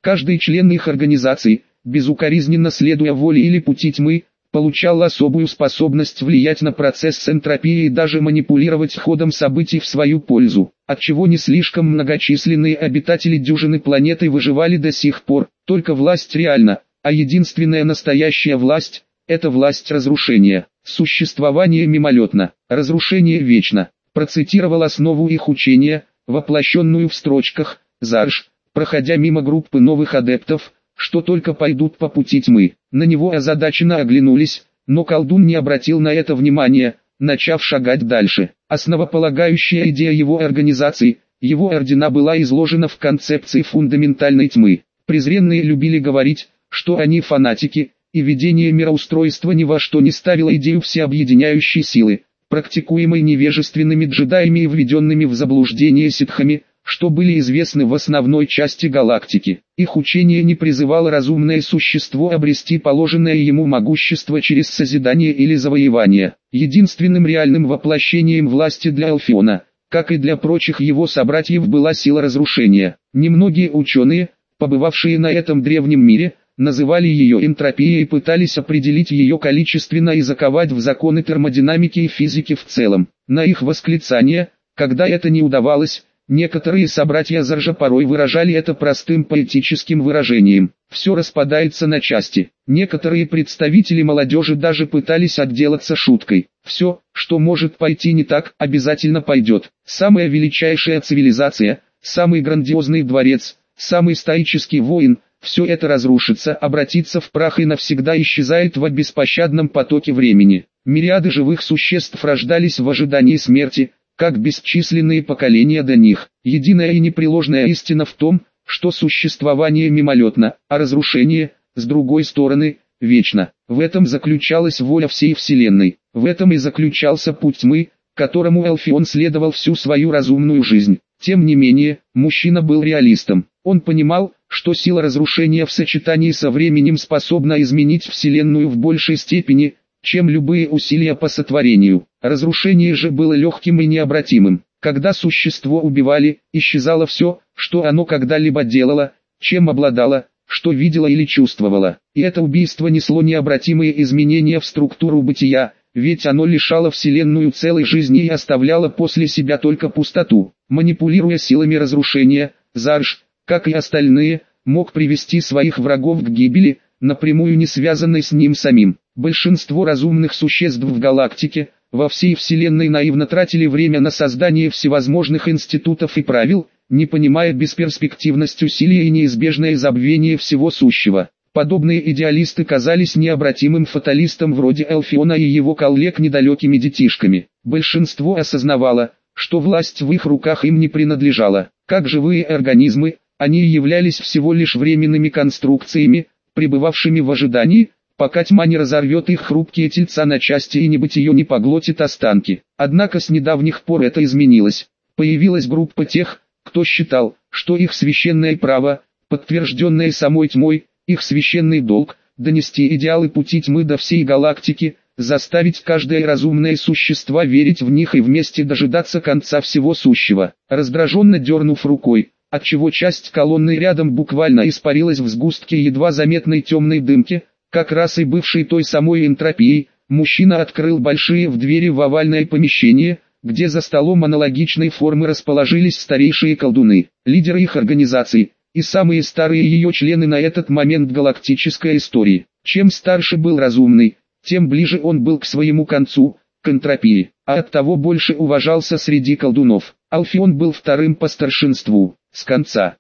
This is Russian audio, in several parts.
Каждый член их организации, безукоризненно следуя воле или пути тьмы, получал особую способность влиять на процесс энтропии и даже манипулировать ходом событий в свою пользу, отчего не слишком многочисленные обитатели дюжины планеты выживали до сих пор. Только власть реальна, а единственная настоящая власть – это власть разрушения. Существование мимолетно, разрушение вечно. Процитировал основу их учения, воплощенную в строчках «Зарж», проходя мимо группы новых адептов, что только пойдут по пути тьмы. На него озадаченно оглянулись, но колдун не обратил на это внимания, начав шагать дальше. Основополагающая идея его организации, его ордена была изложена в концепции фундаментальной тьмы. Презренные любили говорить, что они фанатики, и ведение мироустройства ни во что не ставило идею всеобъединяющей силы, практикуемой невежественными джедаями и введенными в заблуждение ситхами, что были известны в основной части галактики. Их учение не призывало разумное существо обрести положенное ему могущество через созидание или завоевание. Единственным реальным воплощением власти для Алфеона, как и для прочих его собратьев, была сила разрушения. Немногие ученые, побывавшие на этом древнем мире, называли ее энтропией и пытались определить ее количественно и заковать в законы термодинамики и физики в целом. На их восклицание, когда это не удавалось, некоторые собратья Заржа порой выражали это простым поэтическим выражением: «Все распадается на части». Некоторые представители молодежи даже пытались отделаться шуткой: «Все, что может пойти не так, обязательно пойдет». Самая величайшая цивилизация, самый грандиозный дворец, самый стоический воин – все это разрушится, обратится в прах и навсегда исчезает в беспощадном потоке времени. Мириады живых существ рождались в ожидании смерти, как бесчисленные поколения до них. Единая и непреложная истина в том, что существование мимолетно, а разрушение, с другой стороны, вечно. В этом заключалась воля всей Вселенной. В этом и заключался путь тьмы, которому Алфеон следовал всю свою разумную жизнь. Тем не менее, мужчина был реалистом. Он понимал, что сила разрушения в сочетании со временем способна изменить Вселенную в большей степени, чем любые усилия по сотворению. Разрушение же было легким и необратимым. Когда существо убивали, исчезало все, что оно когда-либо делало, чем обладало, что видело или чувствовало. И это убийство несло необратимые изменения в структуру бытия, ведь оно лишало Вселенную целой жизни и оставляло после себя только пустоту. Манипулируя силами разрушения, Зарж, как и остальные, мог привести своих врагов к гибели, напрямую не связанной с ним самим. Большинство разумных существ в галактике, во всей Вселенной наивно тратили время на создание всевозможных институтов и правил, не понимая бесперспективность усилий и неизбежное забвение всего сущего. Подобные идеалисты казались необратимым фаталистам вроде Алфеона и его коллег недалекими детишками. Большинство осознавало, что власть в их руках им не принадлежала. Как живые организмы, они являлись всего лишь временными конструкциями, пребывавшими в ожидании, пока тьма не разорвет их хрупкие тельца на части и небытие не поглотит останки. Однако с недавних пор это изменилось. Появилась группа тех, кто считал, что их священное право, подтвержденное самой тьмой, их священный долг, донести идеалы пути тьмы до всей галактики, заставить каждое разумное существо верить в них и вместе дожидаться конца всего сущего. Раздраженно дернув рукой, отчего часть колонны рядом буквально испарилась в сгустке едва заметной темной дымки, как раз и бывшей той самой энтропией, мужчина открыл большие двери в овальное помещение, где за столом аналогичной формы расположились старейшие колдуны, лидеры их организаций, и самые старые ее члены на этот момент галактической истории. Чем старше был разумный, тем ближе он был к своему концу, к энтропии, а оттого больше уважался среди колдунов. Алфеон был вторым по старшинству, с конца.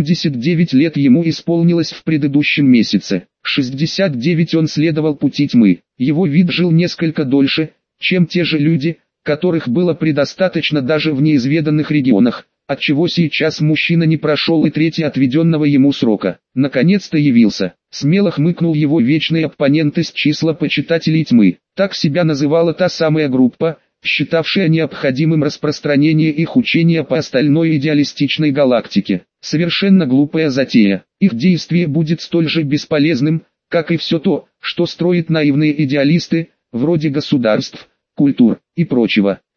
79 лет ему исполнилось в предыдущем месяце. 69 он следовал пути тьмы. Его вид жил несколько дольше, чем те же люди, которых было предостаточно даже в неизведанных регионах, отчего сейчас мужчина не прошел и трети отведенного ему срока. Наконец-то явился. Смело хмыкнул его вечный оппонент из числа почитателей тьмы. Так себя называла та самая группа, считавшая необходимым распространение их учения по остальной идеалистичной галактике. Совершенно глупая затея. Их действие будет столь же бесполезным, как и все то, что строят наивные идеалисты, вроде государств, культур и прочего.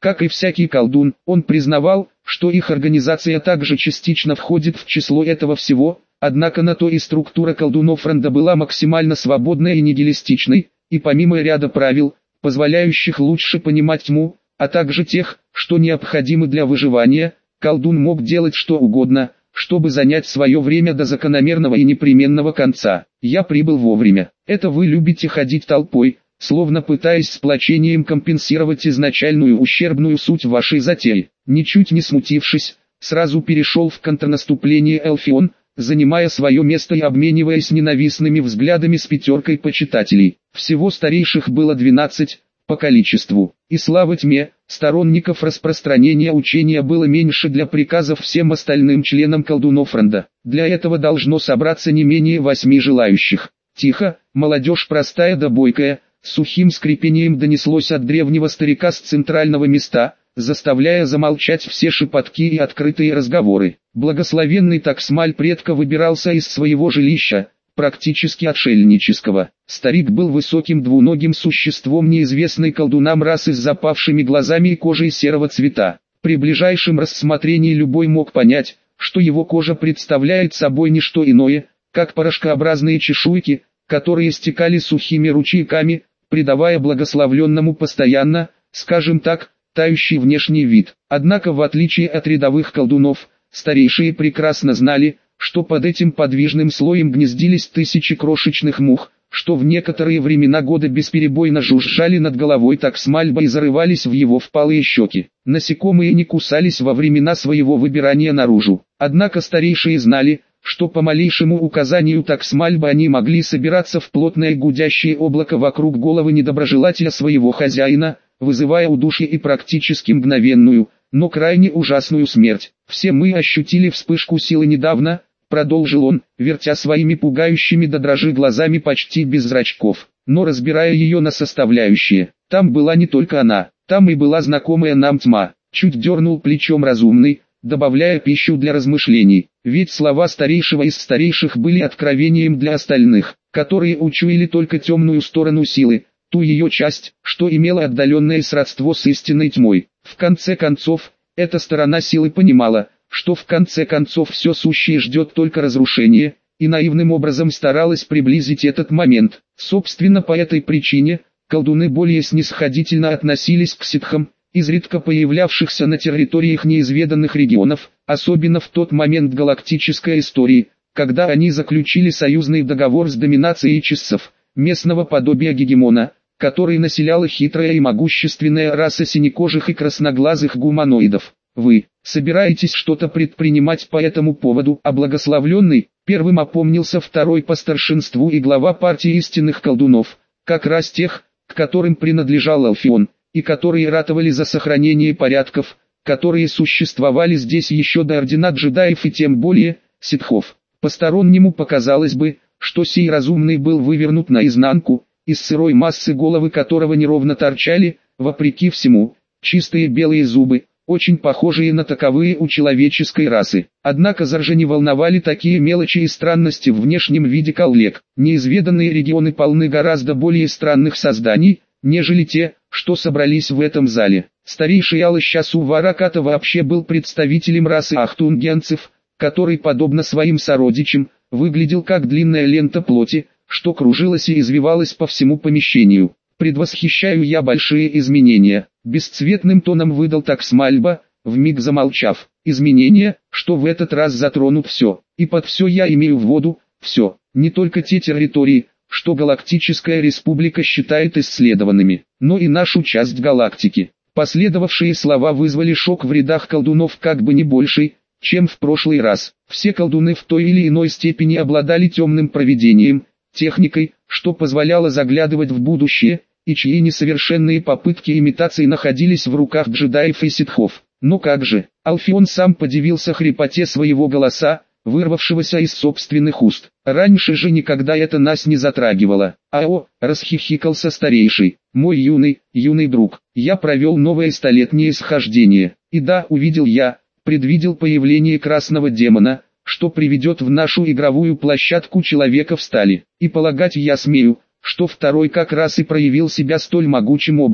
Как и всякий колдун, он признавал, что их организация также частично входит в число этого всего, однако на то и структура колдунов Ранда была максимально свободной и нигилистичной, и помимо ряда правил, позволяющих лучше понимать тьму, а также тех, что необходимы для выживания, колдун мог делать что угодно, чтобы занять свое время до закономерного и непременного конца. Я прибыл вовремя. Это вы любите ходить толпой, словно пытаясь сплочением компенсировать изначальную ущербную суть вашей затеи. Ничуть не смутившись, сразу перешел в контрнаступление Элфион, занимая свое место и обмениваясь ненавистными взглядами с пятеркой почитателей. Всего старейших было 12, по количеству. И слава тьме, сторонников распространения учения было меньше для приказов всем остальным членам колдунов Ранда. Для этого должно собраться не менее 8 желающих. Тихо, молодежь простая да бойкая, с сухим скрипением донеслось от древнего старика с центрального места, заставляя замолчать все шепотки и открытые разговоры. Благословенный Таксмаль предка выбирался из своего жилища, практически отшельнического. Старик был высоким двуногим существом неизвестной колдунам расы с запавшими глазами и кожей серого цвета. При ближайшем рассмотрении любой мог понять, что его кожа представляет собой не что иное, как порошкообразные чешуйки, которые стекали сухими ручейками, придавая благословленному постоянно, скажем так, тающий внешний вид. Однако в отличие от рядовых колдунов, старейшие прекрасно знали, что под этим подвижным слоем гнездились тысячи крошечных мух, что в некоторые времена года бесперебойно жужжали над головой Таксмальба и зарывались в его впалые щеки. Насекомые не кусались во времена своего выбирания наружу. Однако старейшие знали, что по малейшему указанию Таксмальба они могли собираться в плотное гудящее облако вокруг головы недоброжелателя своего хозяина, вызывая удушье и практически мгновенную, но крайне ужасную смерть. «Все мы ощутили вспышку силы недавно», — продолжил он, вертя своими пугающими до дрожи глазами почти без зрачков, но разбирая ее на составляющие. Там была не только она, там и была знакомая нам тьма. Чуть дернул плечом разумный, добавляя пищу для размышлений, ведь слова старейшего из старейших были откровением для остальных, которые учуяли только темную сторону силы, ту ее часть, что имела отдаленное сродство с истинной тьмой. В конце концов, эта сторона силы понимала, что в конце концов все сущее ждет только разрушение, и наивным образом старалась приблизить этот момент. Собственно по этой причине, колдуны более снисходительно относились к ситхам, изредка появлявшихся на территориях неизведанных регионов, особенно в тот момент галактической истории, когда они заключили союзный договор с доминацией чиссов, местного подобия гегемона, который населяла хитрая и могущественная раса синекожих и красноглазых гуманоидов. Вы собираетесь что-то предпринимать по этому поводу? А благословленный, первым опомнился второй по старшинству и глава партии истинных колдунов, как раз тех, к которым принадлежал Алфион, и которые ратовали за сохранение порядков, которые существовали здесь еще до ордена джедаев и тем более, ситхов. Постороннему показалось бы, что сей разумный был вывернут наизнанку, из сырой массы головы которого неровно торчали, вопреки всему, чистые белые зубы, очень похожие на таковые у человеческой расы. Однако Заржа не волновали такие мелочи и странности в внешнем виде коллег. Неизведанные регионы полны гораздо более странных созданий, нежели те, что собрались в этом зале. Старейший Алыщасу Вараката вообще был представителем расы ахтунгенцев, который, подобно своим сородичам, выглядел как длинная лента плоти, что кружилась и извивалась по всему помещению. «Предвосхищаю я большие изменения», — бесцветным тоном выдал Таксмальба, вмиг замолчав. «Изменения, что в этот раз затронут все, и под все я имею в виду, все, не только те территории, что Галактическая Республика считает исследованными, но и нашу часть галактики». Последовавшие слова вызвали шок в рядах колдунов как бы не больший, чем в прошлый раз. Все колдуны в той или иной степени обладали темным провидением, техникой, что позволяло заглядывать в будущее, и чьи несовершенные попытки имитации находились в руках джедаев и ситхов. Но как же, Алфион сам подивился хрипоте своего голоса, вырвавшегося из собственных уст. Раньше же никогда это нас не затрагивало. «Ао», — расхихикался старейший, — «мой юный друг, я провел новое столетнее схождение, и да, увидел я, предвидел появление красного демона, что приведет в нашу игровую площадку человека в стали, и полагать я смею, что второй как раз и проявил себя столь могучим образом.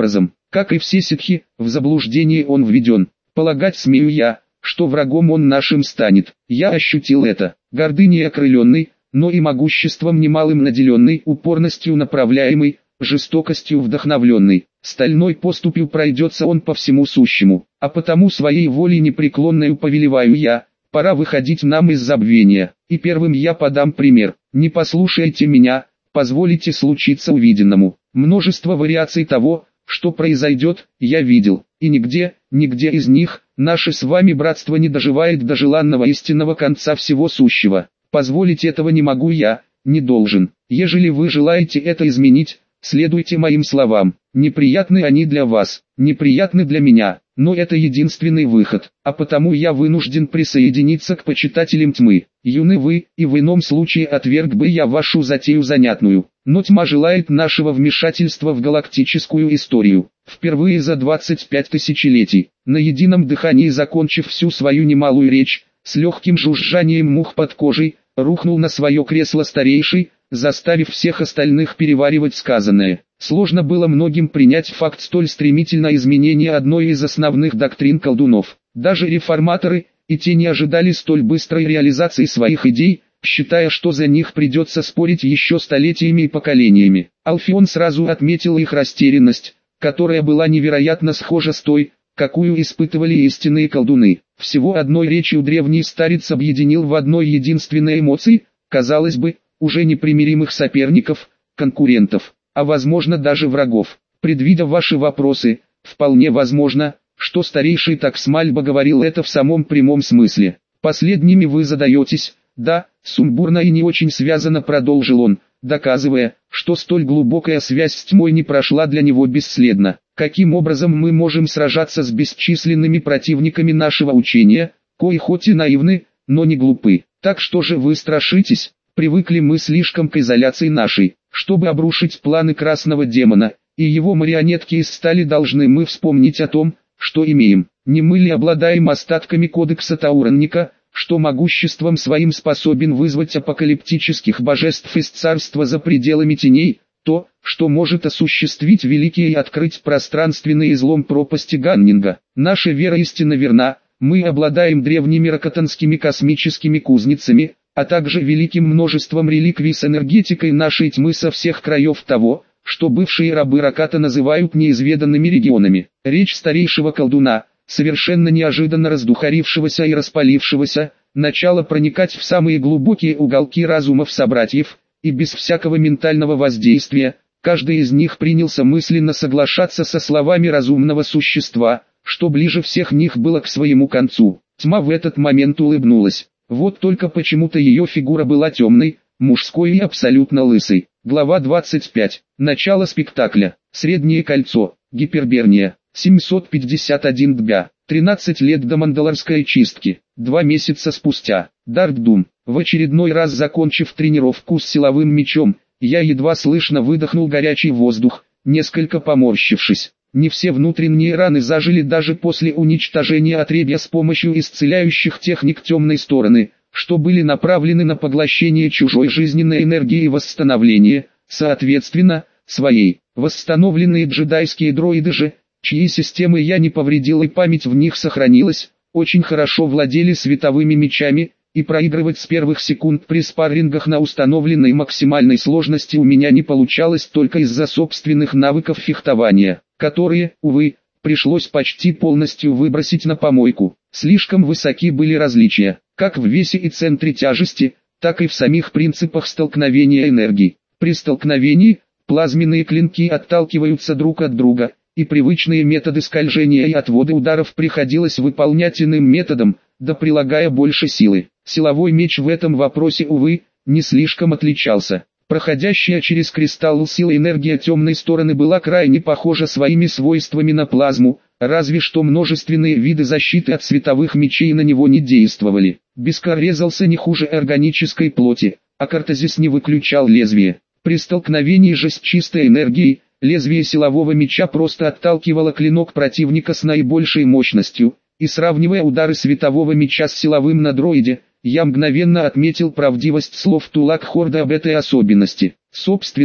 Как и все ситхи, в заблуждение он введен. Полагать смею я, что врагом он нашим станет. Я ощутил это. Гордыней окрыленный, но и могуществом немалым наделенный, упорностью направляемый, жестокостью вдохновленный. Стальной поступью пройдется он по всему сущему, а потому своей волей непреклонною повелеваю я, пора выходить нам из забвения, и первым я подам пример. Не послушайте меня, позволите случиться увиденному. Множество вариаций того, что произойдет, я видел, и нигде из них, наше с вами братство не доживает до желанного истинного конца всего сущего. Позволить этого не могу я, не должен. Ежели вы желаете это изменить, следуйте моим словам. Неприятны они для вас, неприятны для меня, но это единственный выход, а потому я вынужден присоединиться к почитателям тьмы. Юны вы, и в ином случае отверг бы я вашу затею занятную, но тьма желает нашего вмешательства в галактическую историю. Впервые за 25 тысячелетий, на едином дыхании закончив всю свою немалую речь, с легким жужжанием мух под кожей, рухнул на свое кресло старейший, заставив всех остальных переваривать сказанное. Сложно было многим принять факт столь стремительного изменения одной из основных доктрин колдунов. Даже реформаторы, и те не ожидали столь быстрой реализации своих идей, считая, что за них придется спорить еще столетиями и поколениями. Алфеон сразу отметил их растерянность, которая была невероятно схожа с той, какую испытывали истинные колдуны. Всего одной речью древний старец объединил в одной единственной эмоции, казалось бы, уже непримиримых соперников, конкурентов, а возможно даже врагов. Предвидя ваши вопросы, вполне возможно, что старейший Таксмальба говорил это в самом прямом смысле. Последними вы задаетесь, да, сумбурно и не очень связано, продолжил он, доказывая, что столь глубокая связь с тьмой не прошла для него бесследно. Каким образом мы можем сражаться с бесчисленными противниками нашего учения, кои хоть и наивны, но не глупы? Так что же вы страшитесь? Привыкли мы слишком к изоляции нашей, чтобы обрушить планы красного демона, и его марионетки из стали. Должны мы вспомнить о том, что имеем. Не мы ли обладаем остатками кодекса Тауранника, что могуществом своим способен вызвать апокалиптических божеств из царства за пределами теней, то, что может осуществить великие и открыть пространственный излом пропасти Ганнинга. Наша вера истинно верна, мы обладаем древними ракотанскими космическими кузницами, а также великим множеством реликвий с энергетикой нашей тьмы со всех краев того, что бывшие рабы Раката называют неизведанными регионами. Речь старейшего колдуна, совершенно неожиданно раздухарившегося и распалившегося, начала проникать в самые глубокие уголки разумов собратьев, и без всякого ментального воздействия, каждый из них принялся мысленно соглашаться со словами разумного существа, что ближе всех них было к своему концу. Тьма в этот момент улыбнулась. Вот только почему-то ее фигура была темной, мужской и абсолютно лысой. Глава 25. Начало спектакля. Среднее кольцо. Гиперберния. 751 дбя. 13 лет до Мандалорской чистки. 2 месяца спустя. Даркдум. В очередной раз закончив тренировку с силовым мечом, я едва слышно выдохнул горячий воздух, несколько поморщившись. Не все внутренние раны зажили даже после уничтожения отребья с помощью исцеляющих техник темной стороны, что были направлены на поглощение чужой жизненной энергии и восстановление, соответственно, своей. Восстановленные джедайские дроиды же, чьи системы я не повредил и память в них сохранилась, очень хорошо владели световыми мечами, и проигрывать с первых секунд при спаррингах на установленной максимальной сложности у меня не получалось только из-за собственных навыков фехтования, которые, увы, пришлось почти полностью выбросить на помойку. Слишком высоки были различия, как в весе и центре тяжести, так и в самих принципах столкновения энергий. При столкновении, плазменные клинки отталкиваются друг от друга, и привычные методы скольжения и отвода ударов приходилось выполнять иным методом, да прилагая больше силы. Силовой меч в этом вопросе, увы, не слишком отличался. Проходящая через кристалл силы энергия темной стороны была крайне похожа своими свойствами на плазму, разве что множественные виды защиты от световых мечей на него не действовали. Бескар резался не хуже органической плоти, а Картазис не выключал лезвие. При столкновении же с чистой энергией, лезвие силового меча просто отталкивало клинок противника с наибольшей мощностью, и сравнивая удары светового меча с силовым на дроиде, я мгновенно отметил правдивость слов Тулак Хорда об этой особенности. Собственно,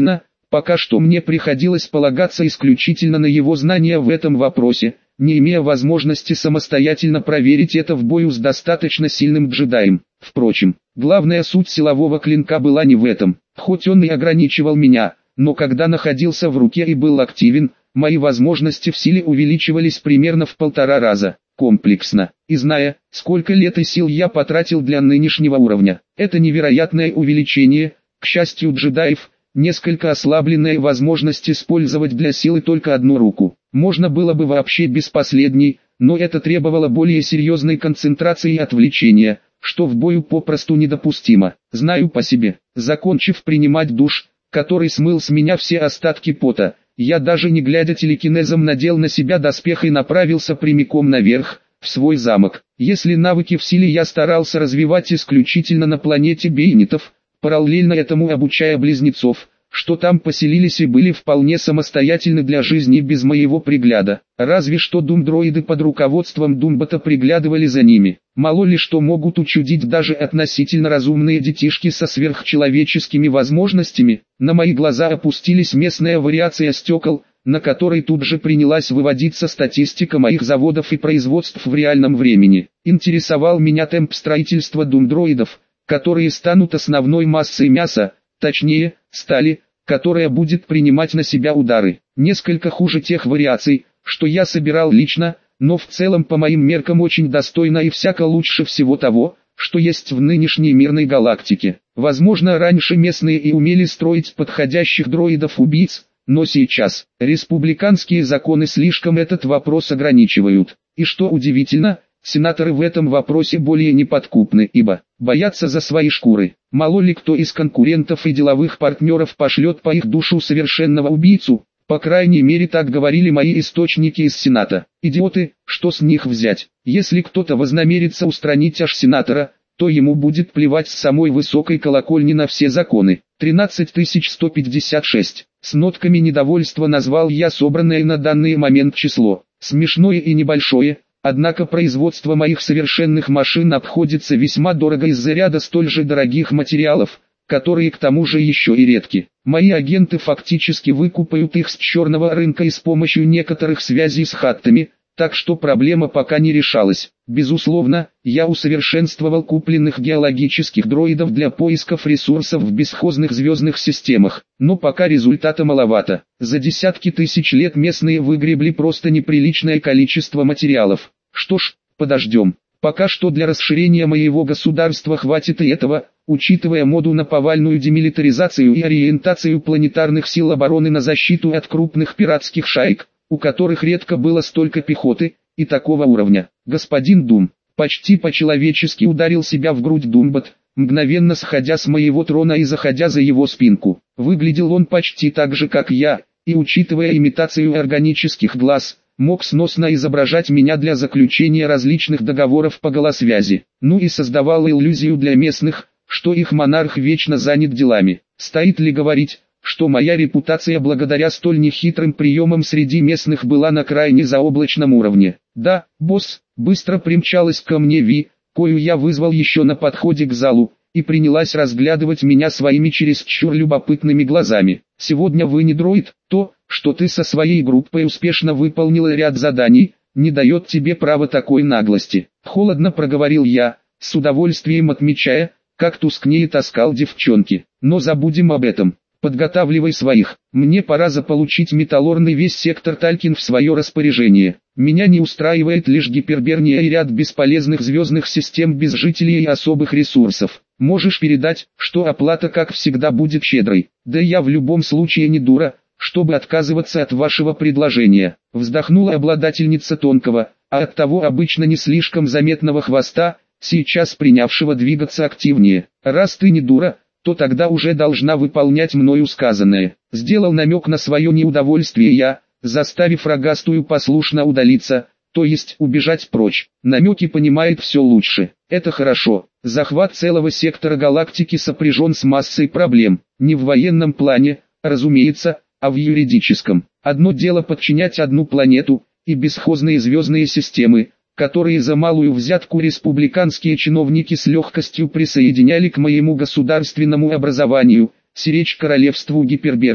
Пока что мне приходилось полагаться исключительно на его знания в этом вопросе, не имея возможности самостоятельно проверить это в бою с достаточно сильным джедаем. Впрочем, главная суть силового клинка была не в этом, хоть он и ограничивал меня, но когда находился в руке и был активен, мои возможности в силе увеличивались примерно в 1,5 раза. Комплексно, и зная, сколько лет и сил я потратил для нынешнего уровня, это невероятное увеличение, к счастью джедаев, несколько ослабленная возможность использовать для силы только одну руку. Можно было бы вообще без последней, но это требовало более серьезной концентрации и отвлечения, что в бою попросту недопустимо. Знаю по себе. Закончив принимать душ, который смыл с меня все остатки пота, я даже не глядя телекинезом надел на себя доспех и направился прямиком наверх, в свой замок. Если навыки в силе я старался развивать исключительно на планете бейнитов, параллельно этому обучая близнецов, что там поселились и были вполне самостоятельны для жизни без моего пригляда. Разве что думдроиды под руководством Думбота приглядывали за ними. Мало ли что могут учудить даже относительно разумные детишки со сверхчеловеческими возможностями. На мои глаза опустились местная вариация стекол, на которой тут же принялась выводиться статистика моих заводов и производств в реальном времени. Интересовал меня темп строительства думдроидов, которые станут основной массой мяса, точнее, стали, которая будет принимать на себя удары. Несколько хуже тех вариаций, что я собирал лично, но в целом по моим меркам очень достойно и всяко лучше всего того, что есть в нынешней мирной галактике. Возможно, раньше местные и умели строить подходящих дроидов-убийц, но сейчас республиканские законы слишком этот вопрос ограничивают. И что удивительно, сенаторы в этом вопросе более неподкупны, ибо боятся за свои шкуры. Мало ли кто из конкурентов и деловых партнеров пошлет по их душу совершенного убийцу, по крайней мере так говорили мои источники из Сената. Идиоты, что с них взять? Если кто-то вознамерится устранить аж сенатора, то ему будет плевать с самой высокой колокольни на все законы. 13156. С нотками недовольства назвал я собранное на данный момент число. Смешное и небольшое. Однако производство моих совершенных машин обходится весьма дорого из-за ряда столь же дорогих материалов, которые к тому же еще и редки. Мои агенты фактически выкупают их с черного рынка и с помощью некоторых связей с хаттами, так что проблема пока не решалась. Безусловно, я усовершенствовал купленных геологических дроидов для поисков ресурсов в бесхозных звездных системах, но пока результата маловато. За десятки тысяч лет местные выгребли просто неприличное количество материалов. Что ж, подождем. Пока что для расширения моего государства хватит и этого, учитывая моду на повальную демилитаризацию и ориентацию планетарных сил обороны на защиту от крупных пиратских шаек, у которых редко было столько пехоты и такого уровня. Господин Дум, почти по-человечески ударил себя в грудь Думбот, мгновенно сходя с моего трона и заходя за его спинку. Выглядел он почти так же, как я, и учитывая имитацию органических глаз, мог сносно изображать меня для заключения различных договоров по голосвязи. Ну и создавал иллюзию для местных, что их монарх вечно занят делами. Стоит ли говорить, что моя репутация благодаря столь нехитрым приемам среди местных была на крайне заоблачном уровне. Да, босс, быстро примчалась ко мне Ви, кою я вызвал еще на подходе к залу, и принялась разглядывать меня своими чересчур любопытными глазами. Сегодня вы не дроид, то, что ты со своей группой успешно выполнила ряд заданий, не дает тебе права такой наглости. Холодно проговорил я, с удовольствием отмечая, как тускнеет оскал девчонки. Но забудем об этом. Подготавливай своих. Мне пора заполучить металлорный весь сектор Талькин в свое распоряжение. Меня не устраивает лишь гиперберния и ряд бесполезных звездных систем без жителей и особых ресурсов. Можешь передать, что оплата как всегда будет щедрой. Да я в любом случае не дура, чтобы отказываться от вашего предложения. Вздохнула обладательница тонкого, а оттого обычно не слишком заметного хвоста, сейчас принявшего двигаться активнее. Раз ты не дура, то тогда уже должна выполнять мною сказанное. Сделал намек на свое неудовольствие я, заставив рогастую послушно удалиться, то есть убежать прочь. Намеки понимает все лучше. Это хорошо. Захват целого сектора галактики сопряжен с массой проблем. Не в военном плане, разумеется, а в юридическом. Одно дело подчинять одну планету и бесхозные звездные системы, которые за малую взятку республиканские чиновники с легкостью присоединяли к моему государственному образованию, сиречь королевству Гиперберния.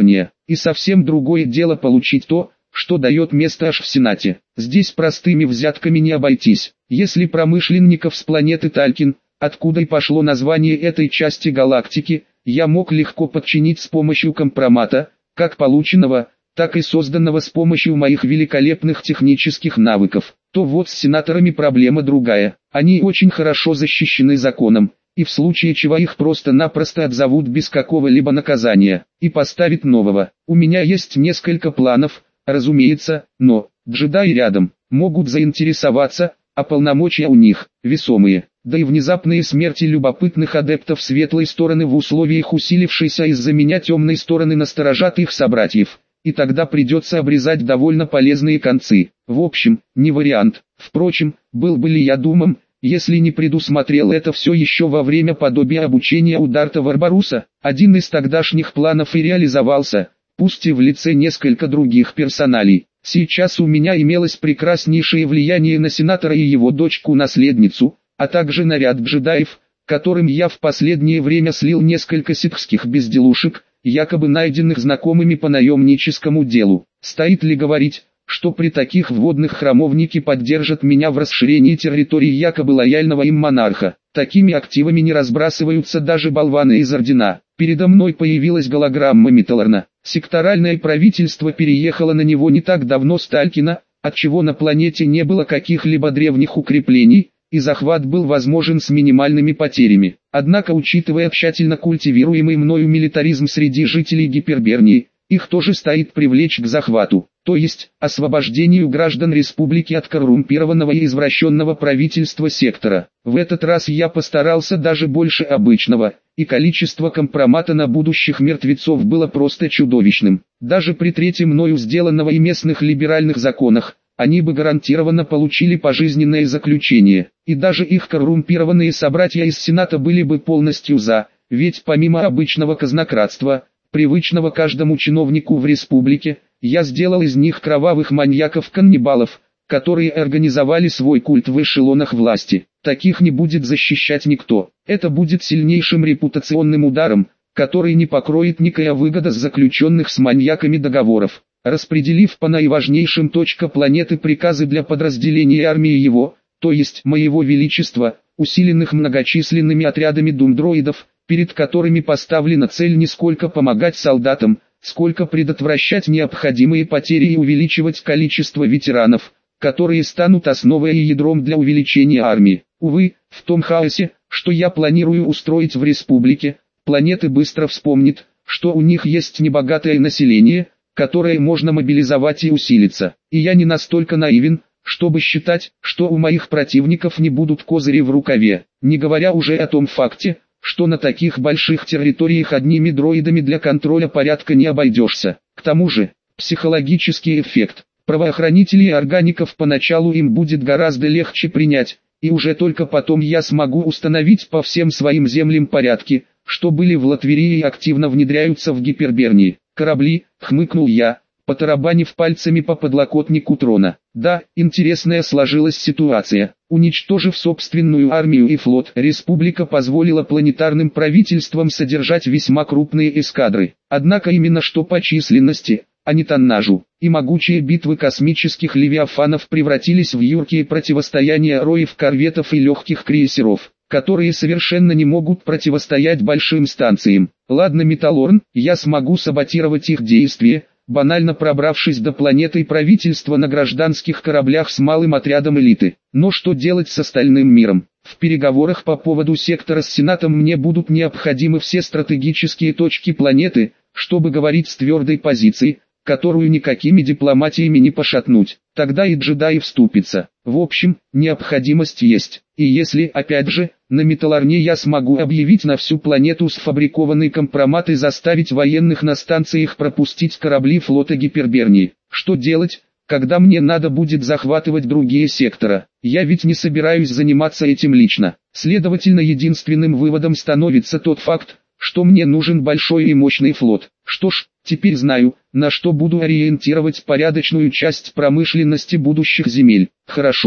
И совсем другое дело получить то, что дает место аж в Сенате. Здесь простыми взятками не обойтись. Если промышленников с планеты Талькин, откуда и пошло название этой части галактики, я мог легко подчинить с помощью компромата, как полученного, так и созданного с помощью моих великолепных технических навыков, то вот с сенаторами проблема другая. Они очень хорошо защищены законом, и в случае чего их просто-напросто отзовут без какого-либо наказания, и поставят нового. У меня есть несколько планов, разумеется, но джедаи рядом могут заинтересоваться, а полномочия у них весомые. Да и внезапные смерти любопытных адептов светлой стороны в условиях усилившейся из-за меня темной стороны насторожат их собратьев, и тогда придется обрезать довольно полезные концы. В общем, не вариант. Впрочем, был бы ли я думом, если не предусмотрел это все еще во время подобия обучения у Дарта Варбаруса? Один из тогдашних планов и реализовался, пусть и в лице несколько других персоналей. Сейчас у меня имелось прекраснейшее влияние на сенатора и его дочку-наследницу, а также на ряд джедаев, которым я в последнее время слил несколько ситхских безделушек, якобы найденных знакомыми по наемническому делу. Стоит ли говорить, что при таких вводных храмовники поддержат меня в расширении территории якобы лояльного им монарха? Такими активами не разбрасываются даже болваны из ордена. Передо мной появилась голограмма Миталорна. Секторальное правительство переехало на него не так давно с Талькина, отчего на планете не было каких-либо древних укреплений, и захват был возможен с минимальными потерями. Однако, учитывая тщательно культивируемый мною милитаризм среди жителей Гипербернии, их тоже стоит привлечь к захвату, то есть освобождению граждан республики от коррумпированного и извращенного правительства сектора. В этот раз я постарался даже больше обычного, и количество компромата на будущих мертвецов было просто чудовищным. Даже при третьем мною сделанного и местных либеральных законах, они бы гарантированно получили пожизненное заключение, и даже их коррумпированные собратья из Сената были бы полностью за, ведь помимо обычного казнократства, привычного каждому чиновнику в республике, я сделал из них кровавых маньяков-каннибалов, которые организовали свой культ в эшелонах власти. Таких не будет защищать никто. Это будет сильнейшим репутационным ударом, который не покроет никакая выгода с заключенных с маньяками договоров. Распределив по наиважнейшим точкам планеты приказы для подразделений армии его, то есть моего величества, усиленных многочисленными отрядами думдроидов, перед которыми поставлена цель не сколько помогать солдатам, сколько предотвращать необходимые потери и увеличивать количество ветеранов, которые станут основой и ядром для увеличения армии. Увы, в том хаосе, что я планирую устроить в республике, планеты быстро вспомнит, что у них есть небогатое население, которое можно мобилизовать и усилиться. И я не настолько наивен, чтобы считать, что у моих противников не будут козыри в рукаве, не говоря уже о том факте, что на таких больших территориях одними дроидами для контроля порядка не обойдешься. К тому же, психологический эффект. Правоохранителей и органиков поначалу им будет гораздо легче принять, и уже только потом я смогу установить по всем своим землям порядки, что были в Латверии и активно внедряются в Гипербернии. Корабли, хмыкнул я, потарабанив пальцами по подлокотнику трона. Да, интересная сложилась ситуация. Уничтожив собственную армию и флот, республика позволила планетарным правительствам содержать весьма крупные эскадры. Однако именно что по численности, а не тоннажу, и могучие битвы космических левиафанов превратились в юркие противостояния роев корветов и легких крейсеров, которые совершенно не могут противостоять большим станциям. Ладно, Металлорн, я смогу саботировать их действия, банально пробравшись до планеты и правительства на гражданских кораблях с малым отрядом элиты. Но что делать с остальным миром? В переговорах по поводу сектора с Сенатом мне будут необходимы все стратегические точки планеты, чтобы говорить с твердой позицией, которую никакими дипломатиями не пошатнуть. Тогда и джедаи вступятся. В общем, необходимость есть. И если, опять же, на Металлорне я смогу объявить на всю планету сфабрикованный компромат и заставить военных на станциях пропустить корабли флота Гипербернии, что делать, когда мне надо будет захватывать другие сектора? Я ведь не собираюсь заниматься этим лично. Следовательно, единственным выводом становится тот факт, что мне нужен большой и мощный флот. Что ж, теперь знаю, на что буду ориентировать порядочную часть промышленности будущих земель. Хорошо,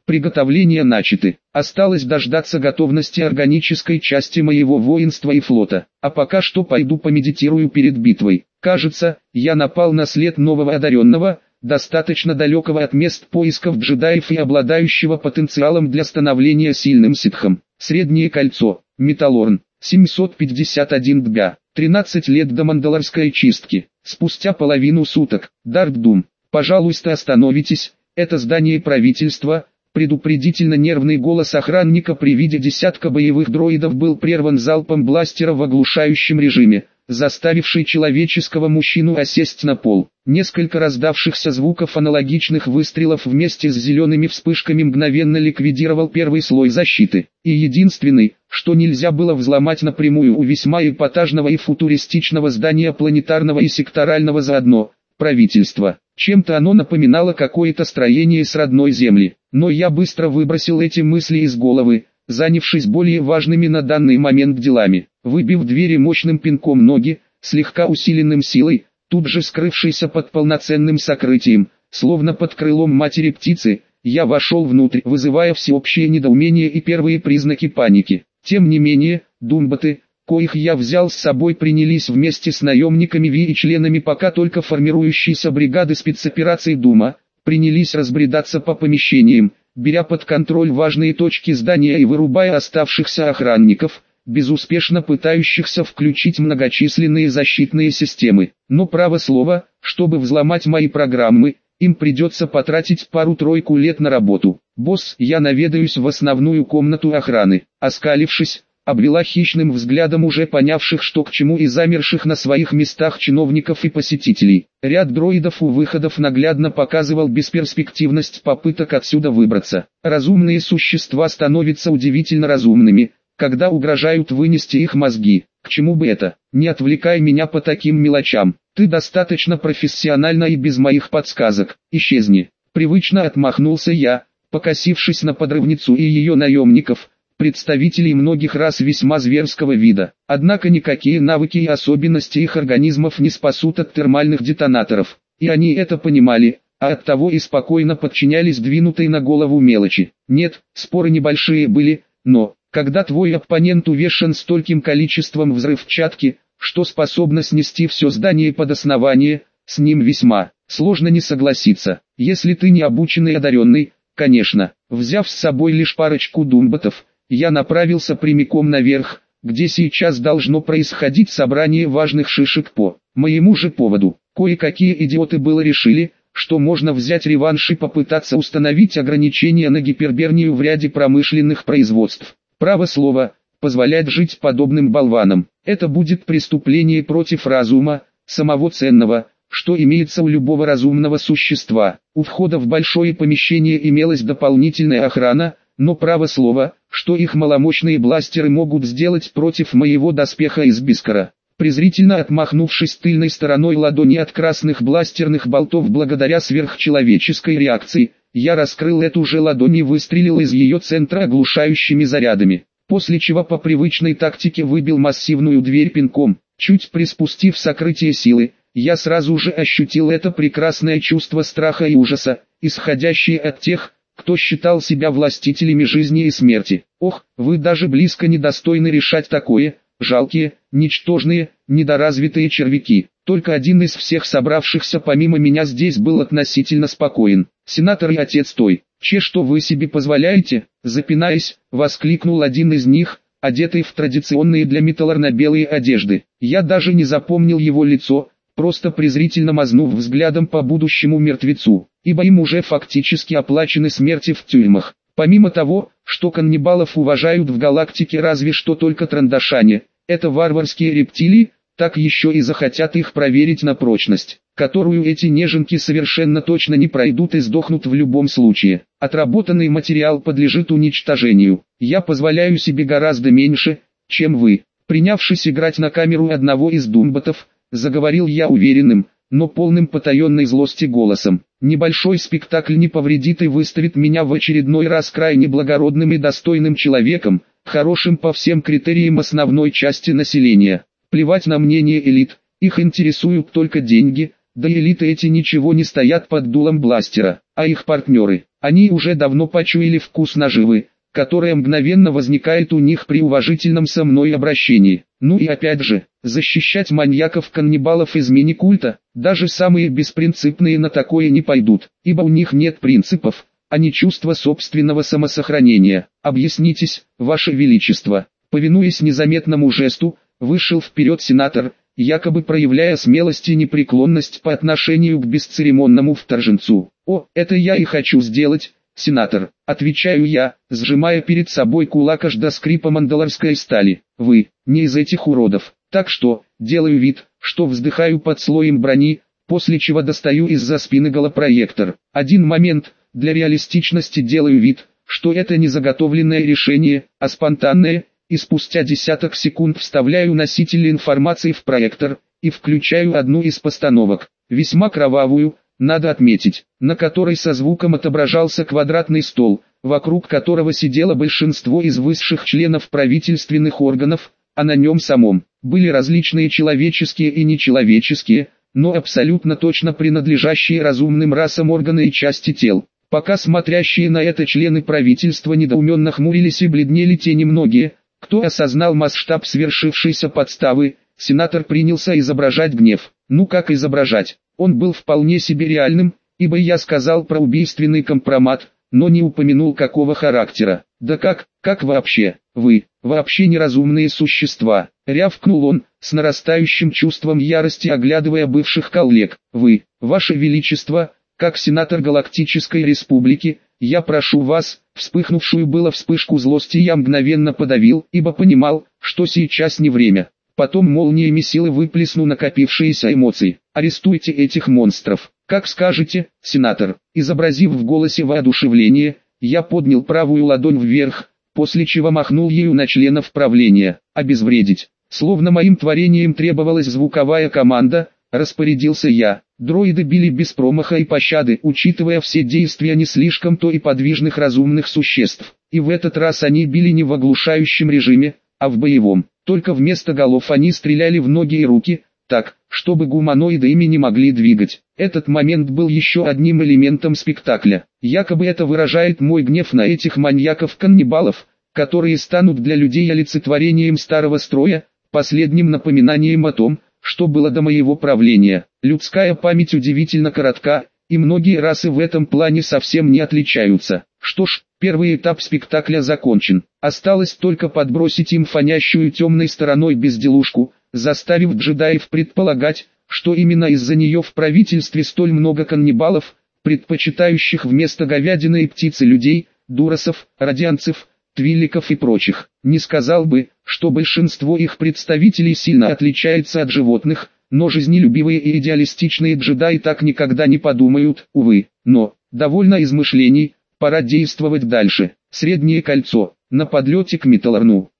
Приготовления начаты. Осталось дождаться готовности органической части моего воинства и флота. А пока что пойду помедитирую перед битвой. Кажется, я напал на след нового одаренного, достаточно далекого от мест поисков джедаев и обладающего потенциалом для становления сильным ситхом. Среднее кольцо. Металлорн. 751 дга. 13 лет до мандалорской чистки. Спустя половину суток. Дарк-Дум. Пожалуйста, остановитесь. Это здание правительства. Предупредительно нервный голос охранника при виде десятка боевых дроидов был прерван залпом бластера в оглушающем режиме, заставивший человеческого мужчину осесть на пол. Несколько раздавшихся звуков аналогичных выстрелов вместе с зелеными вспышками мгновенно ликвидировал первый слой защиты. И единственный, что нельзя было взломать напрямую у весьма эпатажного и футуристичного здания планетарного и секторального заодно, правительства. Чем-то оно напоминало какое-то строение с родной земли. Но я быстро выбросил эти мысли из головы, занявшись более важными на данный момент делами. Выбив двери мощным пинком ноги, слегка усиленным силой, тут же скрывшейся под полноценным сокрытием, словно под крылом матери птицы, я вошел внутрь, вызывая всеобщее недоумение и первые признаки паники. Тем не менее, думбаты, коих я взял с собой, принялись вместе с наемниками Ви и членами пока только формирующейся бригады спецопераций Дума, принялись разбредаться по помещениям, беря под контроль важные точки здания и вырубая оставшихся охранников, безуспешно пытающихся включить многочисленные защитные системы. Но право слово, чтобы взломать мои программы, им придется потратить пару-тройку лет на работу. «Босс, я наведаюсь в основную комнату охраны», оскалившись, обвела хищным взглядом уже понявших что к чему и замерших на своих местах чиновников и посетителей. Ряд дроидов у выходов наглядно показывал бесперспективность попыток отсюда выбраться. Разумные существа становятся удивительно разумными, когда угрожают вынести их мозги. К чему бы это? Не отвлекай меня по таким мелочам. Ты достаточно профессиональна и без моих подсказок. Исчезни. Привычно отмахнулся я, покосившись на подрывницу и ее наемников, представителей многих рас весьма зверского вида. Однако никакие навыки и особенности их организмов не спасут от термальных детонаторов. И они это понимали, а оттого и спокойно подчинялись двинутой на голову мелочи. Нет, споры небольшие были, но, когда твой оппонент увешан стольким количеством взрывчатки, что способно снести все здание под основание, с ним весьма сложно не согласиться. Если ты не обученный одаренный, конечно. Взяв с собой лишь парочку думботов, я направился прямиком наверх, где сейчас должно происходить собрание важных шишек по моему же поводу. Кое-какие идиоты было решили, что можно взять реванш и попытаться установить ограничения на гипербернию в ряде промышленных производств. Право слово, позволять жить подобным болванам. Это будет преступление против разума, самого ценного, что имеется у любого разумного существа. У входа в большое помещение имелась дополнительная охрана, но право слово, что их маломощные бластеры могут сделать против моего доспеха из бискара. Презрительно отмахнувшись тыльной стороной ладони от красных бластерных болтов благодаря сверхчеловеческой реакции, я раскрыл эту же ладонь и выстрелил из ее центра оглушающими зарядами, после чего по привычной тактике выбил массивную дверь пинком. Чуть приспустив сокрытие силы, я сразу же ощутил это прекрасное чувство страха и ужаса, исходящее от тех, кто считал себя властителями жизни и смерти. Ох, вы даже близко недостойны решать такое, жалкие, ничтожные, недоразвитые червяки. Только один из всех собравшихся помимо меня здесь был относительно спокоен. Сенатор и отец той. «Че, что вы себе позволяете?» Запинаясь, воскликнул один из них, одетый в традиционные для металлорно-белые одежды. Я даже не запомнил его лицо, просто презрительно мазнув взглядом по будущему мертвецу, ибо им уже фактически оплачены смерти в тюрьмах. Помимо того, что каннибалов уважают в галактике разве что только трандашане, это варварские рептилии, так еще и захотят их проверить на прочность, которую эти неженки совершенно точно не пройдут и сдохнут в любом случае. Отработанный материал подлежит уничтожению. Я позволяю себе гораздо меньше, чем вы. Принявшись играть на камеру одного из думботов, заговорил я уверенным, но полным потаенной злости голосом. Небольшой спектакль не повредит и выставит меня в очередной раз крайне благородным и достойным человеком, хорошим по всем критериям основной части населения. Плевать на мнение элит, их интересуют только деньги, да элиты эти ничего не стоят под дулом бластера, а их партнеры. Они уже давно почуяли вкус наживы, которая мгновенно возникает у них при уважительном со мной обращении. Ну и опять же, защищать маньяков-каннибалов из мини-культа, даже самые беспринципные на такое не пойдут, ибо у них нет принципов, а не чувства собственного самосохранения. Объяснитесь, Ваше Величество. Повинуясь незаметному жесту, вышел вперед сенатор, якобы проявляя смелость и непреклонность по отношению к бесцеремонному вторженцу. «О, это я и хочу сделать, сенатор», — отвечаю я, сжимая перед собой кулак аж до скрипа мандалорской стали. «Вы не из этих уродов». Так что, делаю вид, что вздыхаю под слоем брони, после чего достаю из-за спины голопроектор. Один момент, для реалистичности делаю вид, что это не заготовленное решение, а спонтанное, и спустя десяток секунд вставляю носитель информации в проектор, и включаю одну из постановок, весьма кровавую, надо отметить, на которой со звуком отображался квадратный стол, вокруг которого сидело большинство из высших членов правительственных органов, а на нем самом были различные человеческие и нечеловеческие, но абсолютно точно принадлежащие разумным расам органы и части тел. Пока смотрящие на это члены правительства недоуменно хмурились и бледнели те немногие, кто осознал масштаб свершившейся подставы, сенатор принялся изображать гнев. Ну как изображать? Он был вполне себе реальным, ибо я сказал про убийственный компромат, но не упомянул какого характера. Да как вообще? Вы, вообще неразумные существа, рявкнул он, с нарастающим чувством ярости оглядывая бывших коллег. Вы, Ваше Величество, как сенатор Галактической Республики, я прошу вас, вспыхнувшую было вспышку злости я мгновенно подавил, ибо понимал, что сейчас не время. Потом молниями силы выплесну накопившиеся эмоции. Арестуйте этих монстров. Как скажете, сенатор. Изобразив в голосе воодушевление, я поднял правую ладонь вверх, после чего махнул ею на членов правления. Обезвредить. Словно моим творением требовалась звуковая команда, распорядился я. Дроиды били без промаха и пощады, учитывая все действия не слишком-то и подвижных разумных существ. И в этот раз они били не в оглушающем режиме, а в боевом. Только вместо голов они стреляли в ноги и руки, так, чтобы гуманоиды ими не могли двигать. Этот момент был еще одним элементом спектакля. Якобы это выражает мой гнев на этих маньяков-каннибалов, которые станут для людей олицетворением старого строя, последним напоминанием о том, что было до моего правления. Людская память удивительно коротка, и многие расы в этом плане совсем не отличаются. Что ж, первый этап спектакля закончен. Осталось только подбросить им фонящую темной стороной безделушку, заставив джедаев предполагать, что именно из-за нее в правительстве столь много каннибалов, предпочитающих вместо говядины и птицы людей, дурасов, радианцев, твилликов и прочих. Не сказал бы, что большинство их представителей сильно отличается от животных, но жизнелюбивые и идеалистичные джедаи так никогда не подумают, увы. Но, довольно измышлений, пора действовать дальше. Среднее кольцо, на подлете к Миталорну,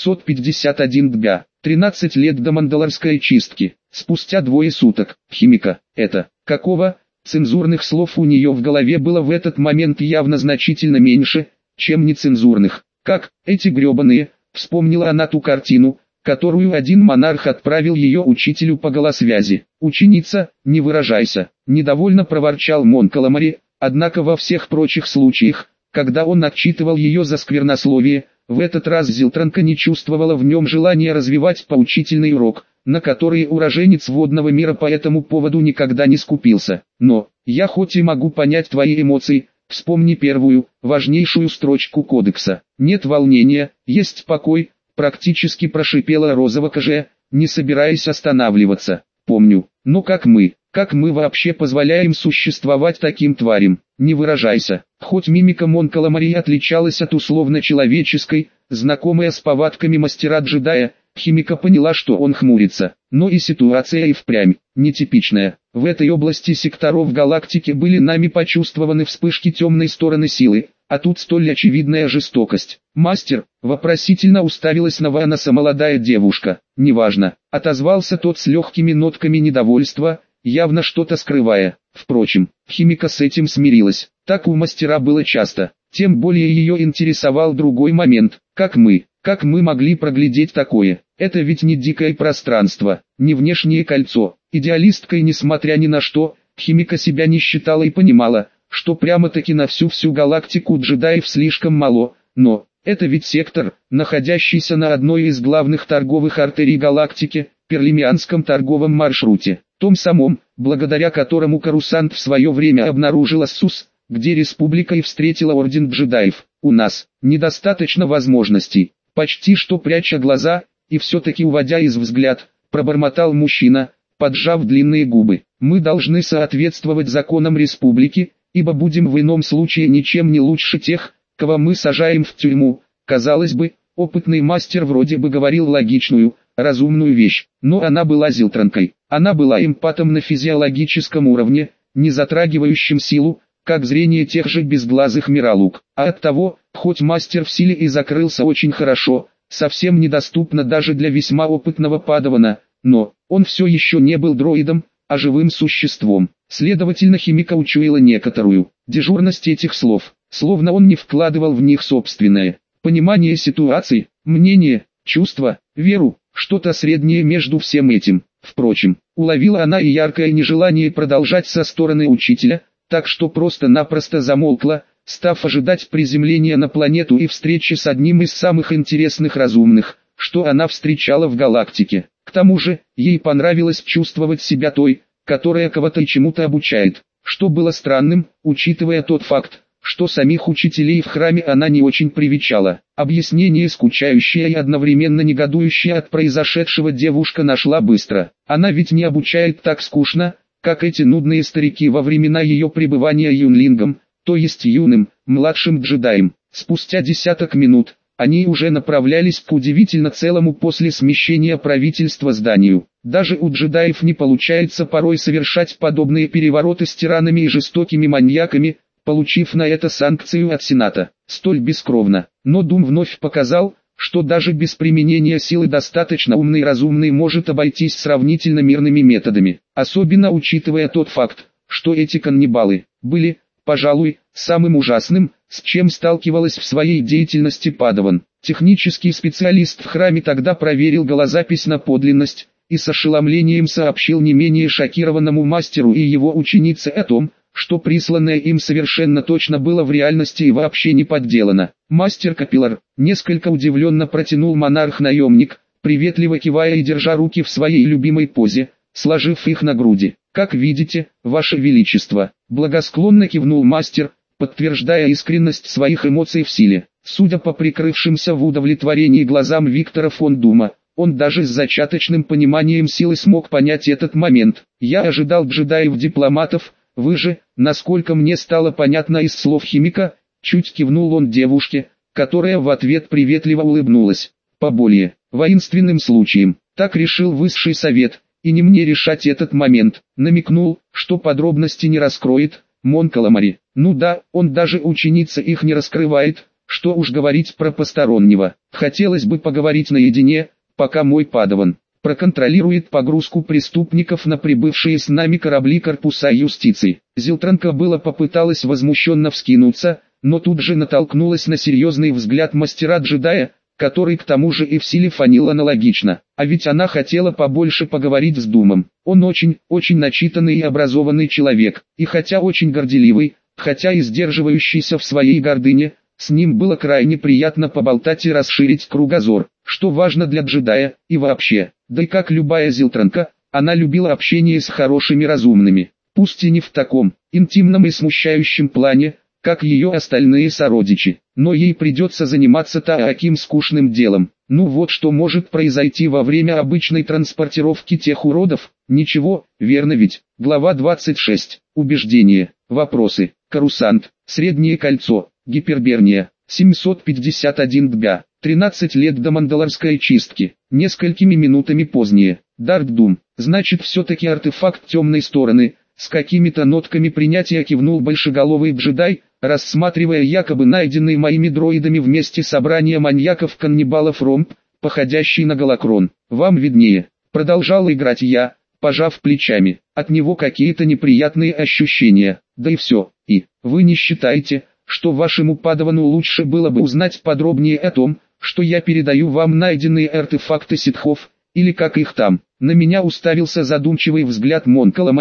751 дня, 13 лет до мандалорской чистки, спустя 2 суток. Химика, это, какого? Цензурных слов у нее в голове было в этот момент явно значительно меньше, чем нецензурных. Как, эти гребаные, вспомнила она ту картину, которую один монарх отправил ее учителю по голосвязи. «Ученица, не выражайся», — недовольно проворчал Мон Каламари, однако во всех прочих случаях, когда он отчитывал ее за сквернословие, в этот раз Зилтранка не чувствовала в нем желания развивать поучительный урок, на который уроженец водного мира по этому поводу никогда не скупился. «Но, я хоть и могу понять твои эмоции, вспомни первую, важнейшую строчку кодекса. Нет волнения, есть покой», практически прошипела розово-коже, не собираясь останавливаться. «Помню, но как мы вообще позволяем существовать таким тварям? Не выражайся». Хоть мимика Мон Каламари отличалась от условно-человеческой, знакомая с повадками мастера-джедая, химика поняла, что он хмурится. Но и ситуация и впрямь нетипичная. В этой области секторов галактики были нами почувствованы вспышки темной стороны силы, а тут столь очевидная жестокость. «Мастер», вопросительно уставилась на Ваноса молодая девушка. «Неважно», отозвался тот с легкими нотками недовольства, явно что-то скрывая. Впрочем, химика с этим смирилась. Так у мастера было часто. Тем более ее интересовал другой момент. Как мы могли проглядеть такое? Это ведь не дикое пространство, не внешнее кольцо. Идеалисткой, несмотря ни на что, химика себя не считала и понимала, что прямо-таки на всю галактику джедаев слишком мало, но это ведь сектор, находящийся на одной из главных торговых артерий галактики, Перлимианском торговом маршруте, том самом, благодаря которому Корусант в свое время обнаружил Ассус, где республика и встретила орден джедаев. У нас недостаточно возможностей, почти что пряча глаза, и все-таки уводя из взгляд, пробормотал мужчина, поджав длинные губы. Мы должны соответствовать законам республики, ибо будем в ином случае ничем не лучше тех, кого мы сажаем в тюрьму. Казалось бы, опытный мастер вроде бы говорил логичную, разумную вещь, но она была зилтранкой. Она была эмпатом на физиологическом уровне, не затрагивающим силу, как зрение тех же безглазых миралук. А оттого, хоть мастер в силе и закрылся очень хорошо, совсем недоступно даже для весьма опытного падавана, но он все еще не был дроидом, а живым существом. Следовательно, химика учуяла некоторую дежурность этих слов, словно он не вкладывал в них собственное понимание ситуации, мнение, чувство, веру, что-то среднее между всем этим. Впрочем, уловила она и яркое нежелание продолжать со стороны учителя, так что просто-напросто замолкла, став ожидать приземления на планету и встречи с одним из самых интересных разумных, что она встречала в галактике. К тому же, ей понравилось чувствовать себя той, которая кого-то и чему-то обучает, что было странным, учитывая тот факт, что самих учителей в храме она не очень привечала. Объяснение скучающее и одновременно негодующее от произошедшего девушка нашла быстро. Она ведь не обучает так скучно, как эти нудные старики во времена ее пребывания юнлингом, то есть юным, младшим джедаем. Спустя десяток минут, они уже направлялись к удивительно целому после смещения правительства зданию. Даже у джедаев не получается порой совершать подобные перевороты с тиранами и жестокими маньяками, получив на это санкцию от Сената, столь бескровно. Но Дум вновь показал, что даже без применения силы достаточно умный и разумный может обойтись сравнительно мирными методами, особенно учитывая тот факт, что эти каннибалы были, пожалуй, самым ужасным, с чем сталкивалась в своей деятельности Падаван. Технический специалист в храме тогда проверил голозапись на подлинность, и с ошеломлением сообщил не менее шокированному мастеру и его ученице о том, что присланное им совершенно точно было в реальности и вообще не подделано. Мастер Капиллар, несколько удивленно протянул монарх-наемник, приветливо кивая и держа руки в своей любимой позе, сложив их на груди. «Как видите, Ваше Величество», благосклонно кивнул мастер, подтверждая искренность своих эмоций в силе. Судя по прикрывшимся в удовлетворении глазам Виктора фон Дума, он даже с зачаточным пониманием силы смог понять этот момент. «Я ожидал джедаев-дипломатов, вы же, насколько мне стало понятно из слов химика», чуть кивнул он девушке, которая в ответ приветливо улыбнулась. «Поболее, воинственным случаем, так решил высший совет, и не мне решать этот момент», намекнул, что подробности не раскроет, Мон Каламари. Ну да, он даже ученица их не раскрывает, что уж говорить про постороннего. Хотелось бы поговорить наедине, пока мой падаван проконтролирует погрузку преступников на прибывшие с нами корабли корпуса юстиции. Зилтранка было попыталась возмущенно вскинуться, но тут же натолкнулась на серьезный взгляд мастера-джедая, который к тому же и в силе фанил аналогично. А ведь она хотела побольше поговорить с Думом. Он очень начитанный и образованный человек, и хотя очень горделивый, хотя и сдерживающийся в своей гордыне, с ним было крайне приятно поболтать и расширить кругозор, что важно для джедая, и вообще. Да и как любая зилтранка, она любила общение с хорошими разумными, пусть и не в таком интимном и смущающем плане, как ее остальные сородичи, но ей придется заниматься таким скучным делом. Ну вот что может произойти во время обычной транспортировки тех уродов? Ничего, верно ведь? Глава 26. Убеждение. Вопросы. Корусант. Среднее кольцо. Гиперберния. 751 дга. 13 лет до мандалорской чистки. Несколькими минутами позднее. Дарк-Дум. Значит, все-таки артефакт темной стороны. С какими-то нотками принятия кивнул большеголовый джедай, рассматривая якобы найденный моими дроидами вместе собрание маньяков-каннибалов ромб, походящий на голокрон. Вам виднее. Продолжал играть я, пожав плечами. От него какие-то неприятные ощущения. Да и все. И вы не считаете, что вашему падавану лучше было бы узнать подробнее о том, что я передаю вам найденные артефакты ситхов, или как их там? На меня уставился задумчивый взгляд Мон Каламари,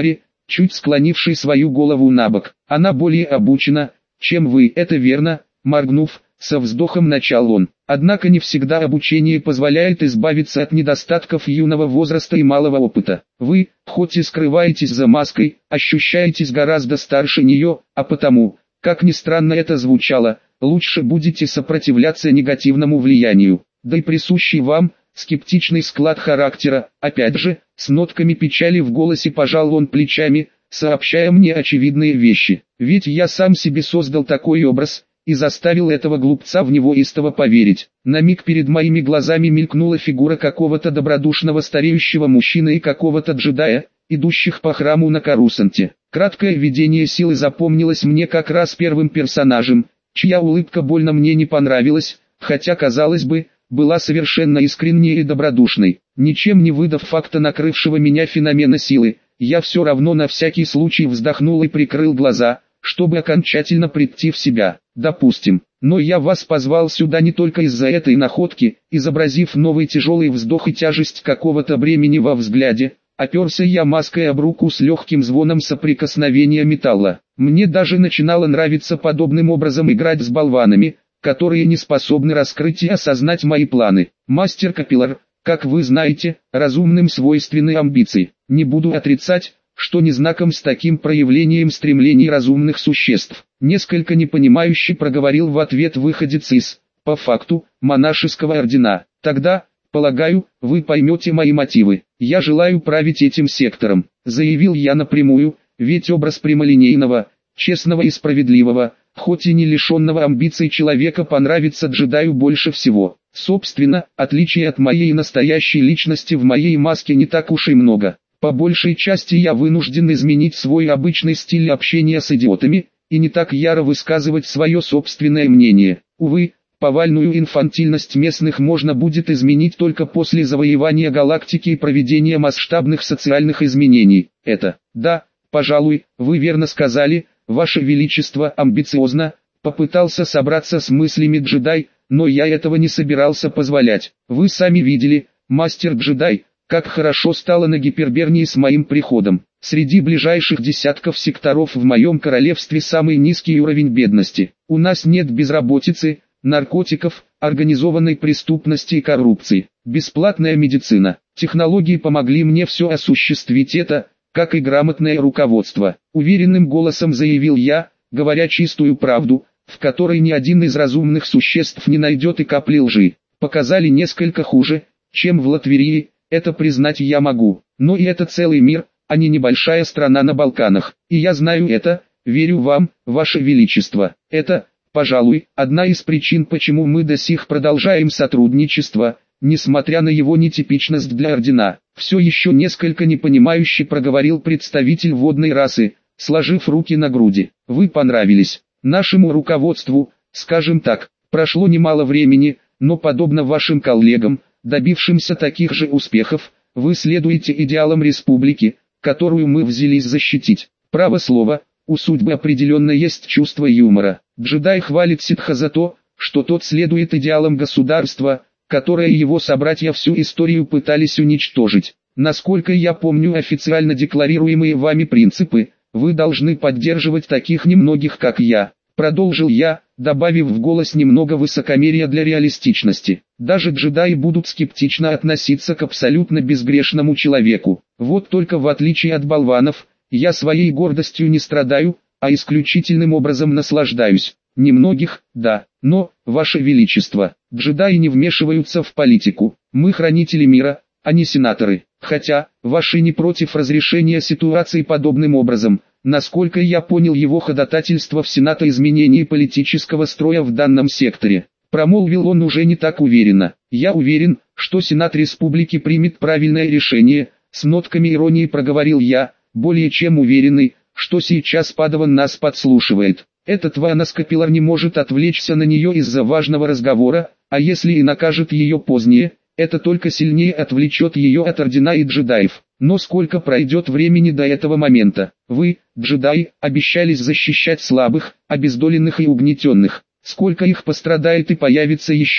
чуть склонивший свою голову набок. Она более обучена, чем вы, это верно, моргнув, со вздохом начал он. Однако не всегда обучение позволяет избавиться от недостатков юного возраста и малого опыта. Вы, хоть и скрываетесь за маской, ощущаетесь гораздо старше нее, а потому, как ни странно это звучало, лучше будете сопротивляться негативному влиянию. Да и присущий вам, скептичный склад характера, опять же, с нотками печали в голосе пожал он плечами, сообщая мне очевидные вещи. Ведь я сам себе создал такой образ, и заставил этого глупца в него истово поверить. На миг перед моими глазами мелькнула фигура какого-то добродушного стареющего мужчины и какого-то джедая, идущих по храму на Корусанте. Краткое видение силы запомнилось мне как раз первым персонажем, чья улыбка больно мне не понравилась, хотя, казалось бы, была совершенно искренней и добродушной. Ничем не выдав факта накрывшего меня феномена силы, я все равно на всякий случай вздохнул и прикрыл глаза, чтобы окончательно прийти в себя. Допустим, но я вас позвал сюда не только из-за этой находки, изобразив новый тяжелый вздох и тяжесть какого-то бремени во взгляде, оперся я маской об руку с легким звоном соприкосновения металла. Мне даже начинало нравиться подобным образом играть с болванами, которые не способны раскрыть и осознать мои планы. Мастер Капиллар, как вы знаете, разумным свойственны амбиции. Не буду отрицать, что не знаком с таким проявлением стремлений разумных существ. Несколько непонимающе проговорил в ответ выходец из, по факту, монашеского ордена. Тогда, полагаю, вы поймете мои мотивы. Я желаю править этим сектором, заявил я напрямую, ведь образ прямолинейного, честного и справедливого, хоть и не лишенного амбиций человека понравится джедаю больше всего. Собственно, отличий от моей настоящей личности в моей маске не так уж и много. По большей части я вынужден изменить свой обычный стиль общения с идиотами, и не так яро высказывать свое собственное мнение. Увы, повальную инфантильность местных можно будет изменить только после завоевания галактики и проведения масштабных социальных изменений. Это, да, пожалуй, вы верно сказали, Ваше Величество, амбициозно, попытался собраться с мыслями джедай, но я этого не собирался позволять. Вы сами видели, мастер-джедай, как хорошо стало на Гипербернии с моим приходом. Среди ближайших десятков секторов в моем королевстве самый низкий уровень бедности. У нас нет безработицы, наркотиков, организованной преступности и коррупции. Бесплатная медицина. Технологии помогли мне все осуществить это, как и грамотное руководство. Уверенным голосом заявил я, говоря чистую правду, в которой ни один из разумных существ не найдет и капли лжи. Показали несколько хуже, чем в Латверии. Это признать я могу, но и это целый мир, а не небольшая страна на Балканах. И я знаю это, верю вам, Ваше Величество. Это, пожалуй, одна из причин, почему мы до сих продолжаем сотрудничество, несмотря на его нетипичность для ордена. Все еще несколько непонимающе проговорил представитель водной расы, сложив руки на груди. Вы понравились нашему руководству, скажем так. Прошло немало времени, но подобно вашим коллегам, добившимся таких же успехов, вы следуете идеалам республики, которую мы взялись защитить. Право слово, у судьбы определенно есть чувство юмора. Джедай хвалит ситха за то, что тот следует идеалам государства, которое его собратья всю историю пытались уничтожить. Насколько я помню официально декларируемые вами принципы, вы должны поддерживать таких немногих как я. Продолжил я, добавив в голос немного высокомерия для реалистичности. Даже джедаи будут скептично относиться к абсолютно безгрешному человеку. Вот только в отличие от болванов, я своей гордостью не страдаю, а исключительным образом наслаждаюсь. Немногих, да, но, Ваше Величество, джедаи не вмешиваются в политику. Мы хранители мира, а не сенаторы. Хотя, ваши не против разрешения ситуации подобным образом. Насколько я понял его ходатайство в Сенат о изменении политического строя в данном секторе. Промолвил он уже не так уверенно. Я уверен, что Сенат Республики примет правильное решение, с нотками иронии проговорил я, более чем уверенный, что сейчас Падаван нас подслушивает. Этот Ванас Капиллар не может отвлечься на нее из-за важного разговора, а если и накажет ее позднее, это только сильнее отвлечет ее от ордена и джедаев. Но сколько пройдет времени до этого момента? Вы, джедаи, обещались защищать слабых, обездоленных и угнетенных. Сколько их пострадает и появится еще,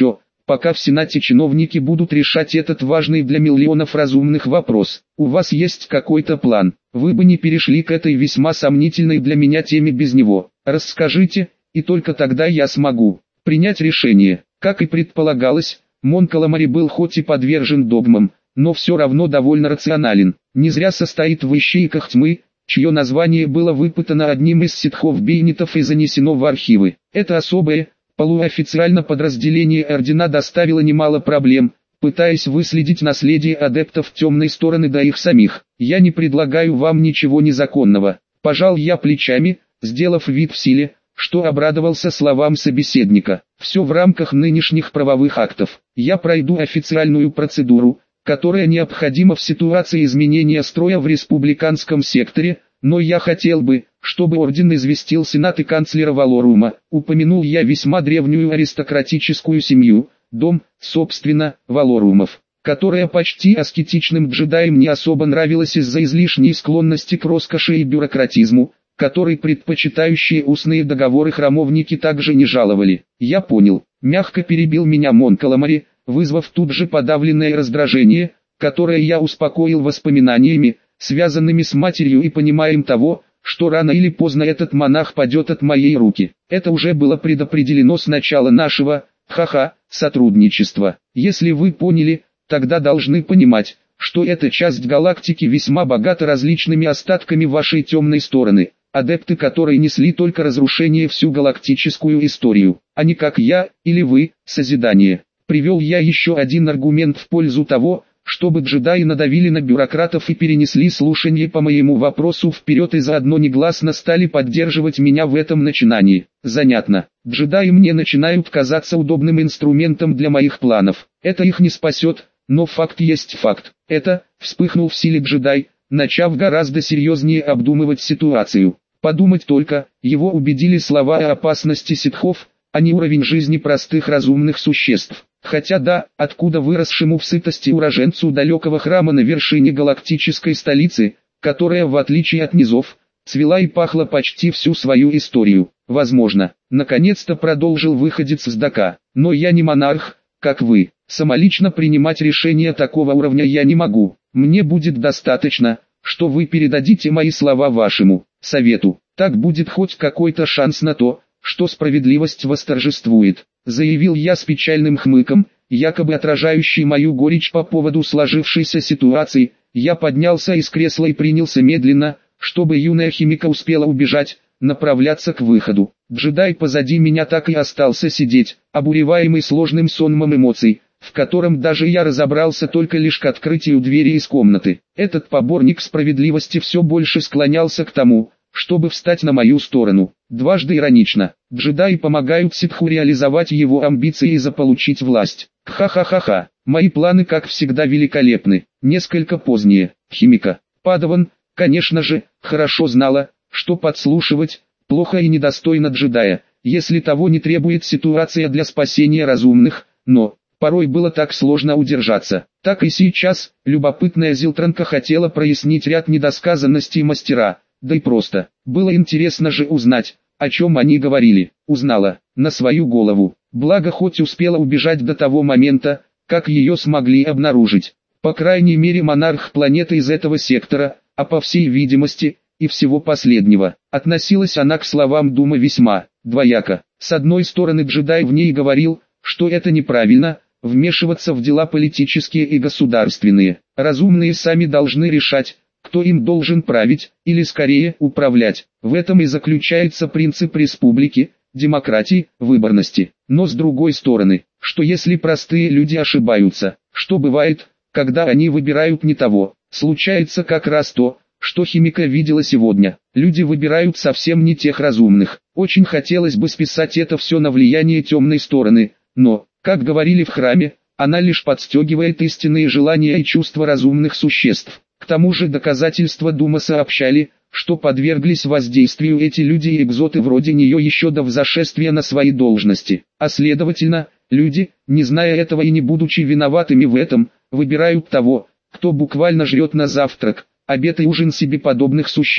пока в Сенате чиновники будут решать этот важный для миллионов разумных вопрос. У вас есть какой-то план? Вы бы не перешли к этой весьма сомнительной для меня теме без него. Расскажите, и только тогда я смогу принять решение. Как и предполагалось, Мон Calamari был хоть и подвержен догмам, но все равно довольно рационален. Не зря состоит в ищейках тьмы, чье название было выпытано одним из ситхов-бейнитов и занесено в архивы. Это особое, полуофициально подразделение ордена доставило немало проблем, пытаясь выследить наследие адептов темной стороны до их самих. Я не предлагаю вам ничего незаконного. Пожал я плечами, сделав вид в силе, что обрадовался словам собеседника. Все в рамках нынешних правовых актов. Я пройду официальную процедуру, которая необходима в ситуации изменения строя в республиканском секторе, но я хотел бы, чтобы орден известил Сенат и канцлера Валорума. Упомянул я весьма древнюю аристократическую семью, дом, собственно, Валорумов, которая почти аскетичным джедаям не особо нравилась из-за излишней склонности к роскоши и бюрократизму, который предпочитающие устные договоры храмовники также не жаловали. Я понял, мягко перебил меня Мон Calamari, вызвав тут же подавленное раздражение, которое я успокоил воспоминаниями, связанными с матерью и пониманием того, что рано или поздно этот монах падет от моей руки. Это уже было предопределено с начала нашего, сотрудничества. Если вы поняли, тогда должны понимать, что эта часть галактики весьма богата различными остатками вашей темной стороны, адепты которой несли только разрушение всю галактическую историю, а не как я, или вы, созидание. Привел я еще один аргумент в пользу того, чтобы джедаи надавили на бюрократов и перенесли слушание по моему вопросу вперед и заодно негласно стали поддерживать меня в этом начинании. Занятно. Джедаи мне начинают казаться удобным инструментом для моих планов. Это их не спасет, но факт есть факт. Это, вспыхнул в силе джедай, начав гораздо серьезнее обдумывать ситуацию. Подумать только, его убедили слова о опасности ситхов, а не уровень жизни простых разумных существ. Хотя да, откуда выросшему в сытости уроженцу далекого храма на вершине галактической столицы, которая в отличие от низов, цвела и пахла почти всю свою историю. Возможно, наконец-то продолжил выходец с Дака. Но я не монарх, как вы. Самолично принимать решения такого уровня я не могу. Мне будет достаточно, что вы передадите мои слова вашему совету. Так будет хоть какой-то шанс на то, что справедливость восторжествует, заявил я с печальным хмыком, якобы отражающий мою горечь по поводу сложившейся ситуации. Я поднялся из кресла и принялся медленно, чтобы юная химика успела убежать, направляться к выходу. Джедай позади меня так и остался сидеть, обуреваемый сложным сонмом эмоций, в котором даже я разобрался только лишь к открытию двери из комнаты. Этот поборник справедливости все больше склонялся к тому, чтобы встать на мою сторону. Дважды иронично. Джедаи помогают ситху реализовать его амбиции и заполучить власть. Ха-ха-ха-ха. Мои планы как всегда великолепны. Несколько позднее. Химика. Падаван, конечно же, хорошо знала, что подслушивать плохо и недостойно джедая, если того не требует ситуация для спасения разумных, но порой было так сложно удержаться. Так и сейчас, любопытная Зилтранка хотела прояснить ряд недосказанностей мастера. Да и просто, было интересно же узнать, о чем они говорили. Узнала, на свою голову. Благо хоть успела убежать до того момента, как ее смогли обнаружить. По крайней мере монарх планеты из этого сектора, а по всей видимости, и всего последнего. Относилась она к словам Дума весьма двояко. С одной стороны джедай в ней говорил, что это неправильно, вмешиваться в дела политические и государственные. Разумные сами должны решать, кто им должен править, или скорее управлять. В этом и заключается принцип республики, демократии, выборности. Но с другой стороны, что если простые люди ошибаются, что бывает, когда они выбирают не того, случается как раз то, что химика видела сегодня. Люди выбирают совсем не тех разумных. Очень хотелось бы списать это все на влияние темной стороны, но, как говорили в храме, она лишь подстегивает истинные желания и чувства разумных существ. К тому же доказательства Дума сообщали, что подверглись воздействию эти люди и экзоты вроде нее еще до взошествия на свои должности. А следовательно, люди, не зная этого и не будучи виноватыми в этом, выбирают того, кто буквально жрет на завтрак, обед и ужин себе подобных существ.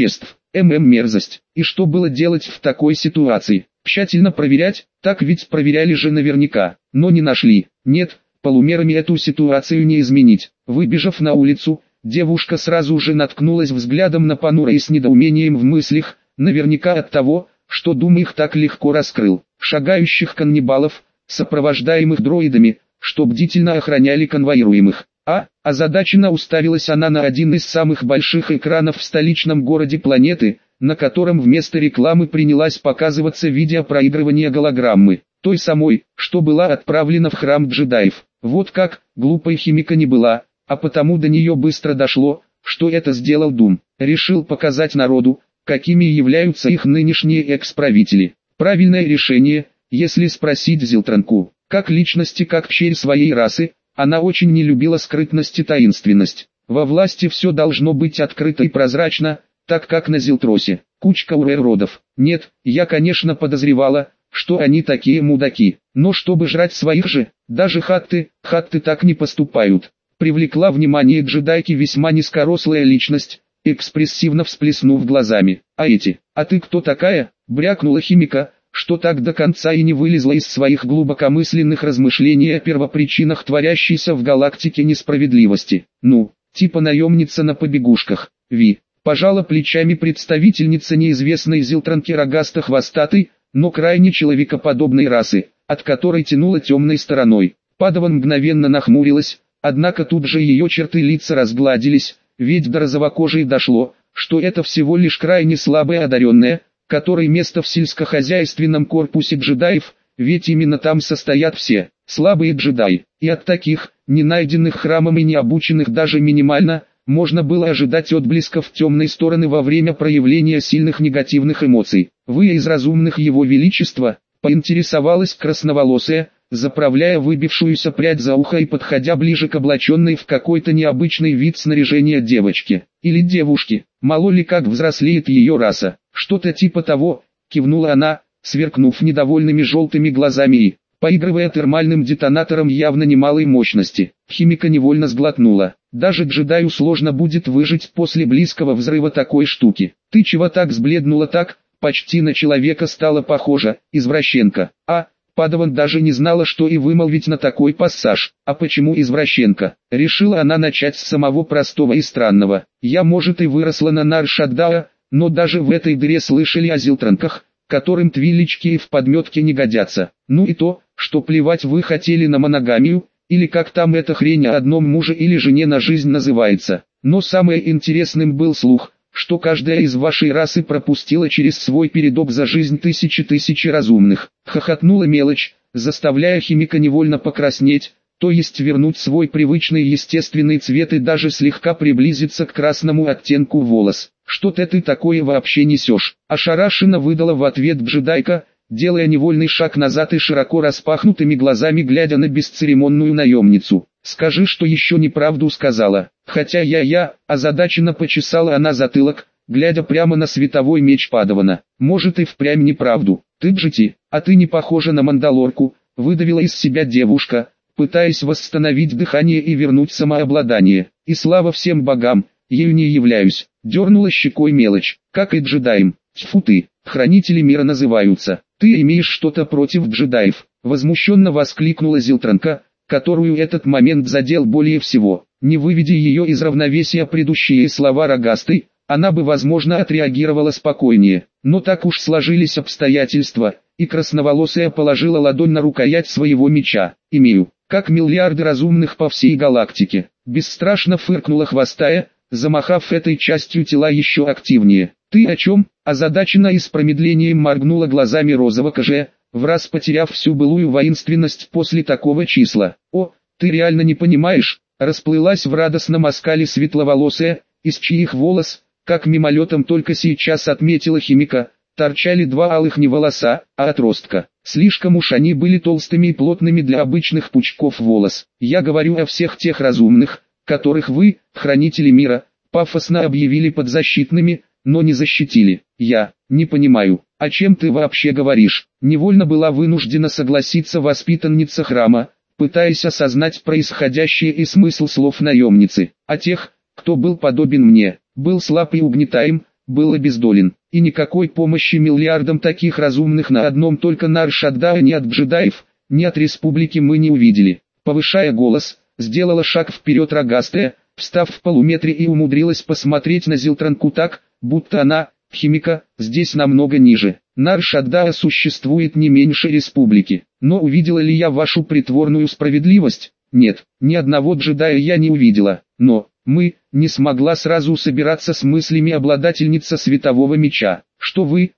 Мерзость. И что было делать в такой ситуации? Тщательно проверять, так ведь проверяли же наверняка, но не нашли. Нет, полумерами эту ситуацию не изменить. Выбежав на улицу, девушка сразу же наткнулась взглядом на Панура и с недоумением в мыслях, наверняка от того, что Дум их так легко раскрыл. Шагающих каннибалов, сопровождаемых дроидами, что бдительно охраняли конвоируемых. Озадаченно уставилась она на один из самых больших экранов в столичном городе планеты, на котором вместо рекламы принялась показываться видеопроигрывание голограммы, той самой, что была отправлена в храм джедаев. Вот как, глупой химика не была, а потому до нее быстро дошло, что это сделал Дум. Решил показать народу, какими являются их нынешние экс-правители. Правильное решение, если спросить Зилтранку. Как личности, как черь своей расы, она очень не любила скрытность и таинственность. Во власти все должно быть открыто и прозрачно, так как на Зилтросе. Кучка уродов. Нет, я конечно подозревала, что они такие мудаки. Но чтобы жрать своих же, даже хатты так не поступают. Привлекла внимание джедайки весьма низкорослая личность, экспрессивно всплеснув глазами. А ты кто такая? Брякнула химика, что так до конца и не вылезла из своих глубокомысленных размышлений о первопричинах творящейся в галактике несправедливости. Ну, типа наемница на побегушках. Пожала плечами представительница неизвестной Зилтранки рогасто-хвостатой, но крайне человекоподобной расы, от которой тянуло темной стороной. Падаван мгновенно нахмурилась, однако тут же ее черты лица разгладились, ведь до розовокожей дошло, что это всего лишь крайне слабая одаренная, которой место в сельскохозяйственном корпусе джедаев, ведь именно там состоят все слабые джедаи, и от таких, не найденных храмом и не обученных даже минимально, можно было ожидать отблесков темной стороны во время проявления сильных негативных эмоций. Вы из разумных его величества, поинтересовалась красноволосая, заправляя выбившуюся прядь за ухо и подходя ближе к облаченной в какой-то необычный вид снаряжения девочке, или девушке, мало ли как взрослеет ее раса. Что-то типа того, кивнула она, сверкнув недовольными желтыми глазами и, поигрывая термальным детонатором явно немалой мощности. Химика невольно сглотнула. Даже джедаю сложно будет выжить после близкого взрыва такой штуки. Ты чего так сбледнула так, почти на человека стала похожа, извращенка. Падаван даже не знала, что и вымолвить на такой пассаж. А почему извращенка? Решила она начать с самого простого и странного. Я может и выросла на Нар-Шаддаа, но даже в этой дыре слышали о зилтранках, которым твилички и в подметке не годятся. Ну и то, что плевать вы хотели на моногамию, или как там эта хрень о одном муже или жене на жизнь называется. Но самое интересным был слух, что каждая из вашей расы пропустила через свой передок за жизнь тысячи разумных. Хохотнула мелочь, заставляя химика невольно покраснеть, то есть вернуть свой привычный естественный цвет и даже слегка приблизиться к красному оттенку волос. Что-то ты такое вообще несешь? Ошарашенно выдала в ответ джедайка, делая невольный шаг назад и широко распахнутыми глазами глядя на бесцеремонную наемницу. Скажи, что еще неправду сказала. Хотя озадаченно почесала она затылок, глядя прямо на световой меч Падавана. Может и впрямь неправду. Ты джети, а ты не похожа на мандалорку, выдавила из себя девушка, пытаясь восстановить дыхание и вернуть самообладание. И слава всем богам, ею не являюсь. Дернула щекой мелочь, как и джедаем. Тьфу ты, хранители мира называются. Ты имеешь что-то против джедаев? Возмущенно воскликнула Зилтранка, которую этот момент задел более всего. Не выведя ее из равновесия предыдущие слова рогастой, она бы возможно отреагировала спокойнее. Но так уж сложились обстоятельства, и красноволосая положила ладонь на рукоять своего меча. Имею, как миллиарды разумных по всей галактике. Бесстрашно фыркнула хвостая, замахав этой частью тела еще активнее. Ты о чем? Озадаченно и с промедлением моргнула глазами розово-кожая, враз потеряв всю былую воинственность после такого числа. О, ты реально не понимаешь? Расплылась в радостном оскале светловолосая, из чьих волос, как мимолетом только сейчас отметила химика, торчали два алых не волоса, а отростка. Слишком уж они были толстыми и плотными для обычных пучков волос. Я говорю о всех тех разумных, которых вы, хранители мира, пафосно объявили подзащитными, но не защитили. Я не понимаю, о чем ты вообще говоришь. Невольно была вынуждена согласиться воспитанница храма, пытаясь осознать происходящее и смысл слов наемницы. О тех, кто был подобен мне, был слаб и угнетаем, был обездолен, и никакой помощи миллиардам таких разумных на одном только Nar-Shaddaa ни от джедаев, ни от республики мы не увидели. Повышая голос, сделала шаг вперед рогастая, встав в полуметре и умудрилась посмотреть на Зилтранку так, будто она, химика, здесь намного ниже. Nar-Shaddaa существует не меньше республики, но увидела ли я вашу притворную справедливость? Нет, ни одного джедая я не увидела, но не смогла сразу собираться с мыслями обладательница светового меча. Что вы,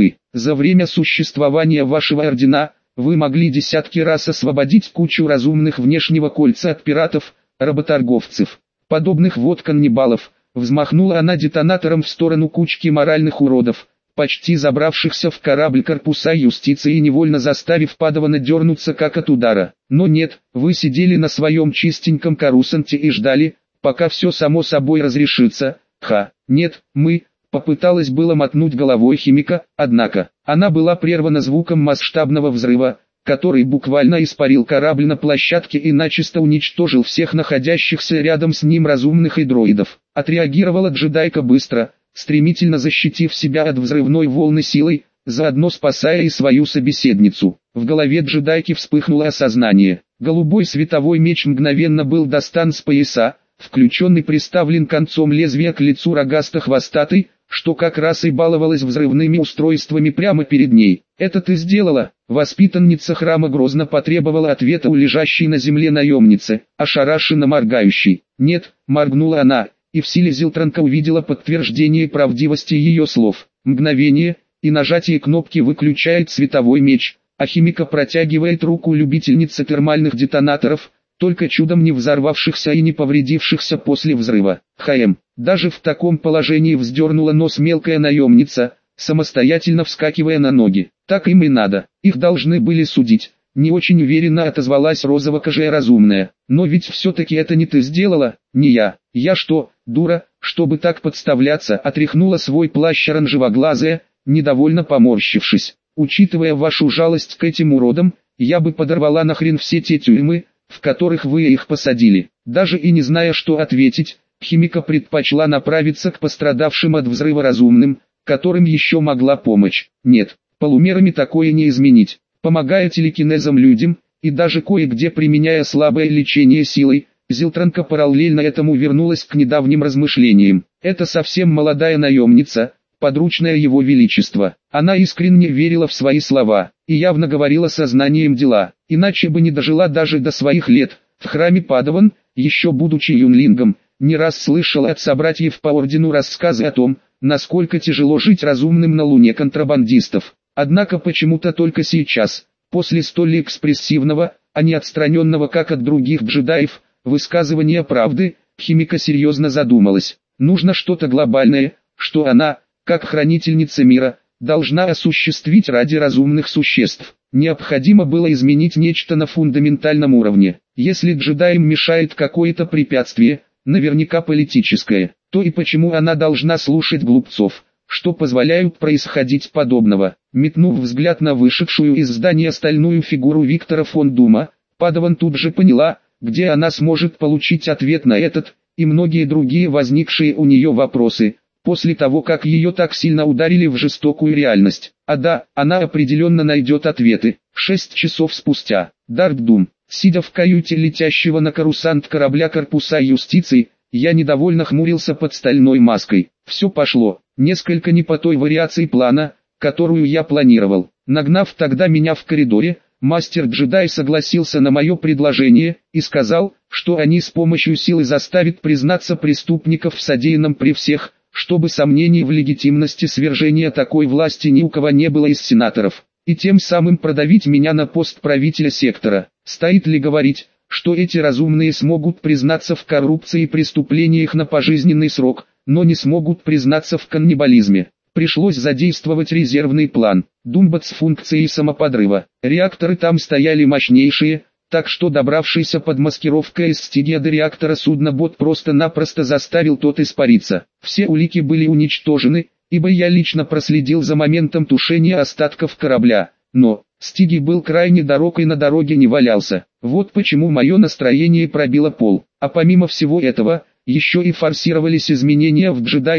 за время существования вашего ордена, вы могли десятки раз освободить кучу разумных внешнего кольца от пиратов, работорговцев, подобных вот каннибалов. Взмахнула она детонатором в сторону кучки моральных уродов, почти забравшихся в корабль корпуса юстиции и невольно заставив Падавана дернуться как от удара. Но нет, вы сидели на своем чистеньком Корусанте и ждали, пока все само собой разрешится. Нет, попыталась было мотнуть головой химика, однако, она была прервана звуком масштабного взрыва, который буквально испарил корабль на площадке и начисто уничтожил всех находящихся рядом с ним разумных и дроидов. Отреагировала джедайка быстро, стремительно защитив себя от взрывной волны силой, заодно спасая и свою собеседницу. В голове джедайки вспыхнуло осознание. Голубой световой меч мгновенно был достан с пояса, включенный приставлен концом лезвия к лицу рогасто-хвостатой, что как раз и баловалась взрывными устройствами прямо перед ней. «Это ты сделала?» Воспитанница храма грозно потребовала ответа у лежащей на земле наемницы, ошарашенно моргающей. «Нет», моргнула она, и в силе Зилтранка увидела подтверждение правдивости ее слов. Мгновение, и нажатие кнопки выключает световой меч, а химика протягивает руку любительнице термальных детонаторов, только чудом не взорвавшихся и не повредившихся после взрыва. Даже в таком положении вздернула нос мелкая наемница, самостоятельно вскакивая на ноги. Так им и надо, их должны были судить. Не очень уверенно отозвалась розово-кожая разумная. Но ведь все-таки это не ты сделала, не я. Я что, дура, чтобы так подставляться? Отряхнула свой плащ оранжевоглазая, недовольно поморщившись. Учитывая вашу жалость к этим уродам, я бы подорвала нахрен все те тюрьмы, в которых вы их посадили. Даже и не зная, что ответить, химика предпочла направиться к пострадавшим от взрыва разумным, которым еще могла помочь. Нет, полумерами такое не изменить. Помогая телекинезом людям, и даже кое-где применяя слабое лечение силой, Зилтранка параллельно этому вернулась к недавним размышлениям. Это совсем молодая наемница, подручная его величества. Она искренне верила в свои слова, и явно говорила сознанием дела, иначе бы не дожила даже до своих лет. В храме Падаван, еще будучи юнлингом, не раз слышала от собратьев по ордену рассказы о том, насколько тяжело жить разумным на луне контрабандистов. Однако почему-то только сейчас, после столь экспрессивного, а не отстраненного как от других джедаев, высказывания правды, химика серьезно задумалась. Нужно что-то глобальное, что она, как хранительница мира, должна осуществить ради разумных существ. Необходимо было изменить нечто на фундаментальном уровне. Если джедаям мешает какое-то препятствие, наверняка политическое, то и почему она должна слушать глупцов, что позволяют происходить подобного. Метнув взгляд на вышедшую из здания стальную фигуру Виктора фон Дума, Падаван тут же поняла, где она сможет получить ответ на этот и многие другие возникшие у нее вопросы, после того как ее так сильно ударили в жестокую реальность. А да, она определенно найдет ответы. 6 часов спустя, Дарт Дум, сидя в каюте летящего на Корусант корабля корпуса юстиции, я недовольно хмурился под стальной маской. Все пошло, несколько не по той вариации плана, которую я планировал. Нагнав тогда меня в коридоре, мастер-джедай согласился на мое предложение и сказал, что они с помощью силы заставят признаться преступников в содеянном при всех, чтобы сомнений в легитимности свержения такой власти ни у кого не было из сенаторов, и тем самым продавить меня на пост правителя сектора. Стоит ли говорить, что эти разумные смогут признаться в коррупции и преступлениях на пожизненный срок, но не смогут признаться в каннибализме? Пришлось задействовать резервный план, Думбат с функцией самоподрыва. Реакторы там стояли мощнейшие, так что добравшийся под маскировкой из стигия до реактора судно-бот просто-напросто заставил тот испариться. Все улики были уничтожены, ибо я лично проследил за моментом тушения остатков корабля, но стигий был крайне далек и на дороге не валялся. Вот почему мое настроение пробило пол. А помимо всего этого, еще и форсировались изменения в джедайке,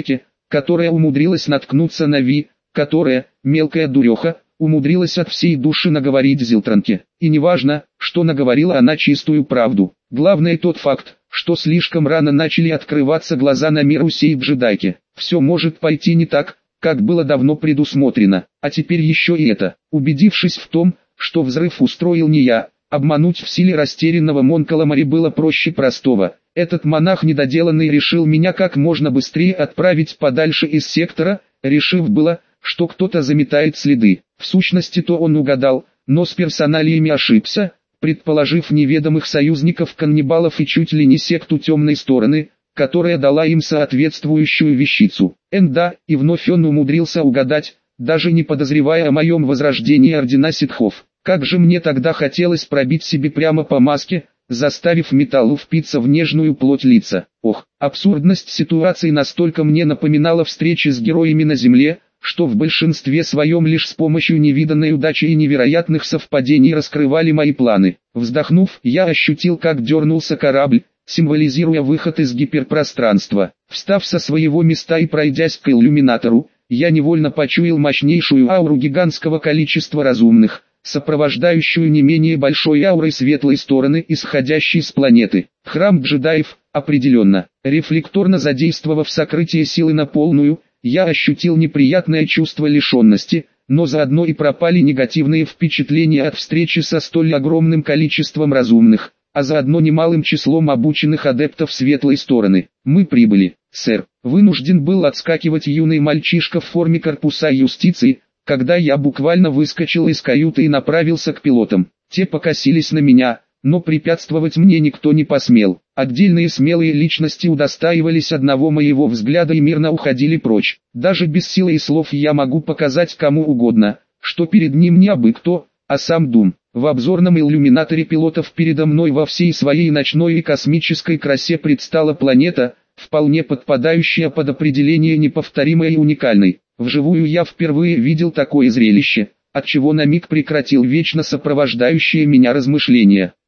которая умудрилась наткнуться на Ви, которая, мелкая дуреха, умудрилась от всей души наговорить Зилтранке. И неважно, что наговорила она чистую правду. Главное тот факт, что слишком рано начали открываться глаза на мир у сей джедайки. Все может пойти не так, как было давно предусмотрено. А теперь еще и это. Убедившись в том, что взрыв устроил не я, обмануть в силе растерянного Мон Каламари было проще простого. Этот монах недоделанный решил меня как можно быстрее отправить подальше из сектора, решив было, что кто-то заметает следы. В сущности-то он угадал, но с персоналиями ошибся, предположив неведомых союзников-каннибалов и чуть ли не секту темной стороны, которая дала им соответствующую вещицу. Да, и вновь он умудрился угадать, даже не подозревая о моем возрождении ордена ситхов. Как же мне тогда хотелось пробить себе прямо по маске, заставив металл впиться в нежную плоть лица. Ох, абсурдность ситуации настолько мне напоминала встречи с героями на земле, что в большинстве своем лишь с помощью невиданной удачи и невероятных совпадений раскрывали мои планы. Вздохнув, я ощутил, как дернулся корабль, символизируя выход из гиперпространства. Встав со своего места и пройдясь к иллюминатору, я невольно почуял мощнейшую ауру гигантского количества разумных, сопровождающую не менее большой аурой светлой стороны, исходящей с планеты. Храм джедаев, определенно. Рефлекторно задействовав сокрытие силы на полную, я ощутил неприятное чувство лишенности, но заодно и пропали негативные впечатления от встречи со столь огромным количеством разумных, а заодно немалым числом обученных адептов светлой стороны. Мы прибыли, сэр. Вынужден был отскакивать юный мальчишка в форме корпуса юстиции, когда я буквально выскочил из каюты и направился к пилотам. Те покосились на меня, но препятствовать мне никто не посмел. Отдельные смелые личности удостаивались одного моего взгляда и мирно уходили прочь. Даже без силы и слов я могу показать кому угодно, что перед ним не абы кто, а сам Дум. В обзорном иллюминаторе пилотов передо мной во всей своей ночной и космической красе предстала планета, вполне подпадающая под определение неповторимой и уникальной. Вживую я впервые видел такое зрелище, отчего на миг прекратил вечно сопровождающие меня размышления.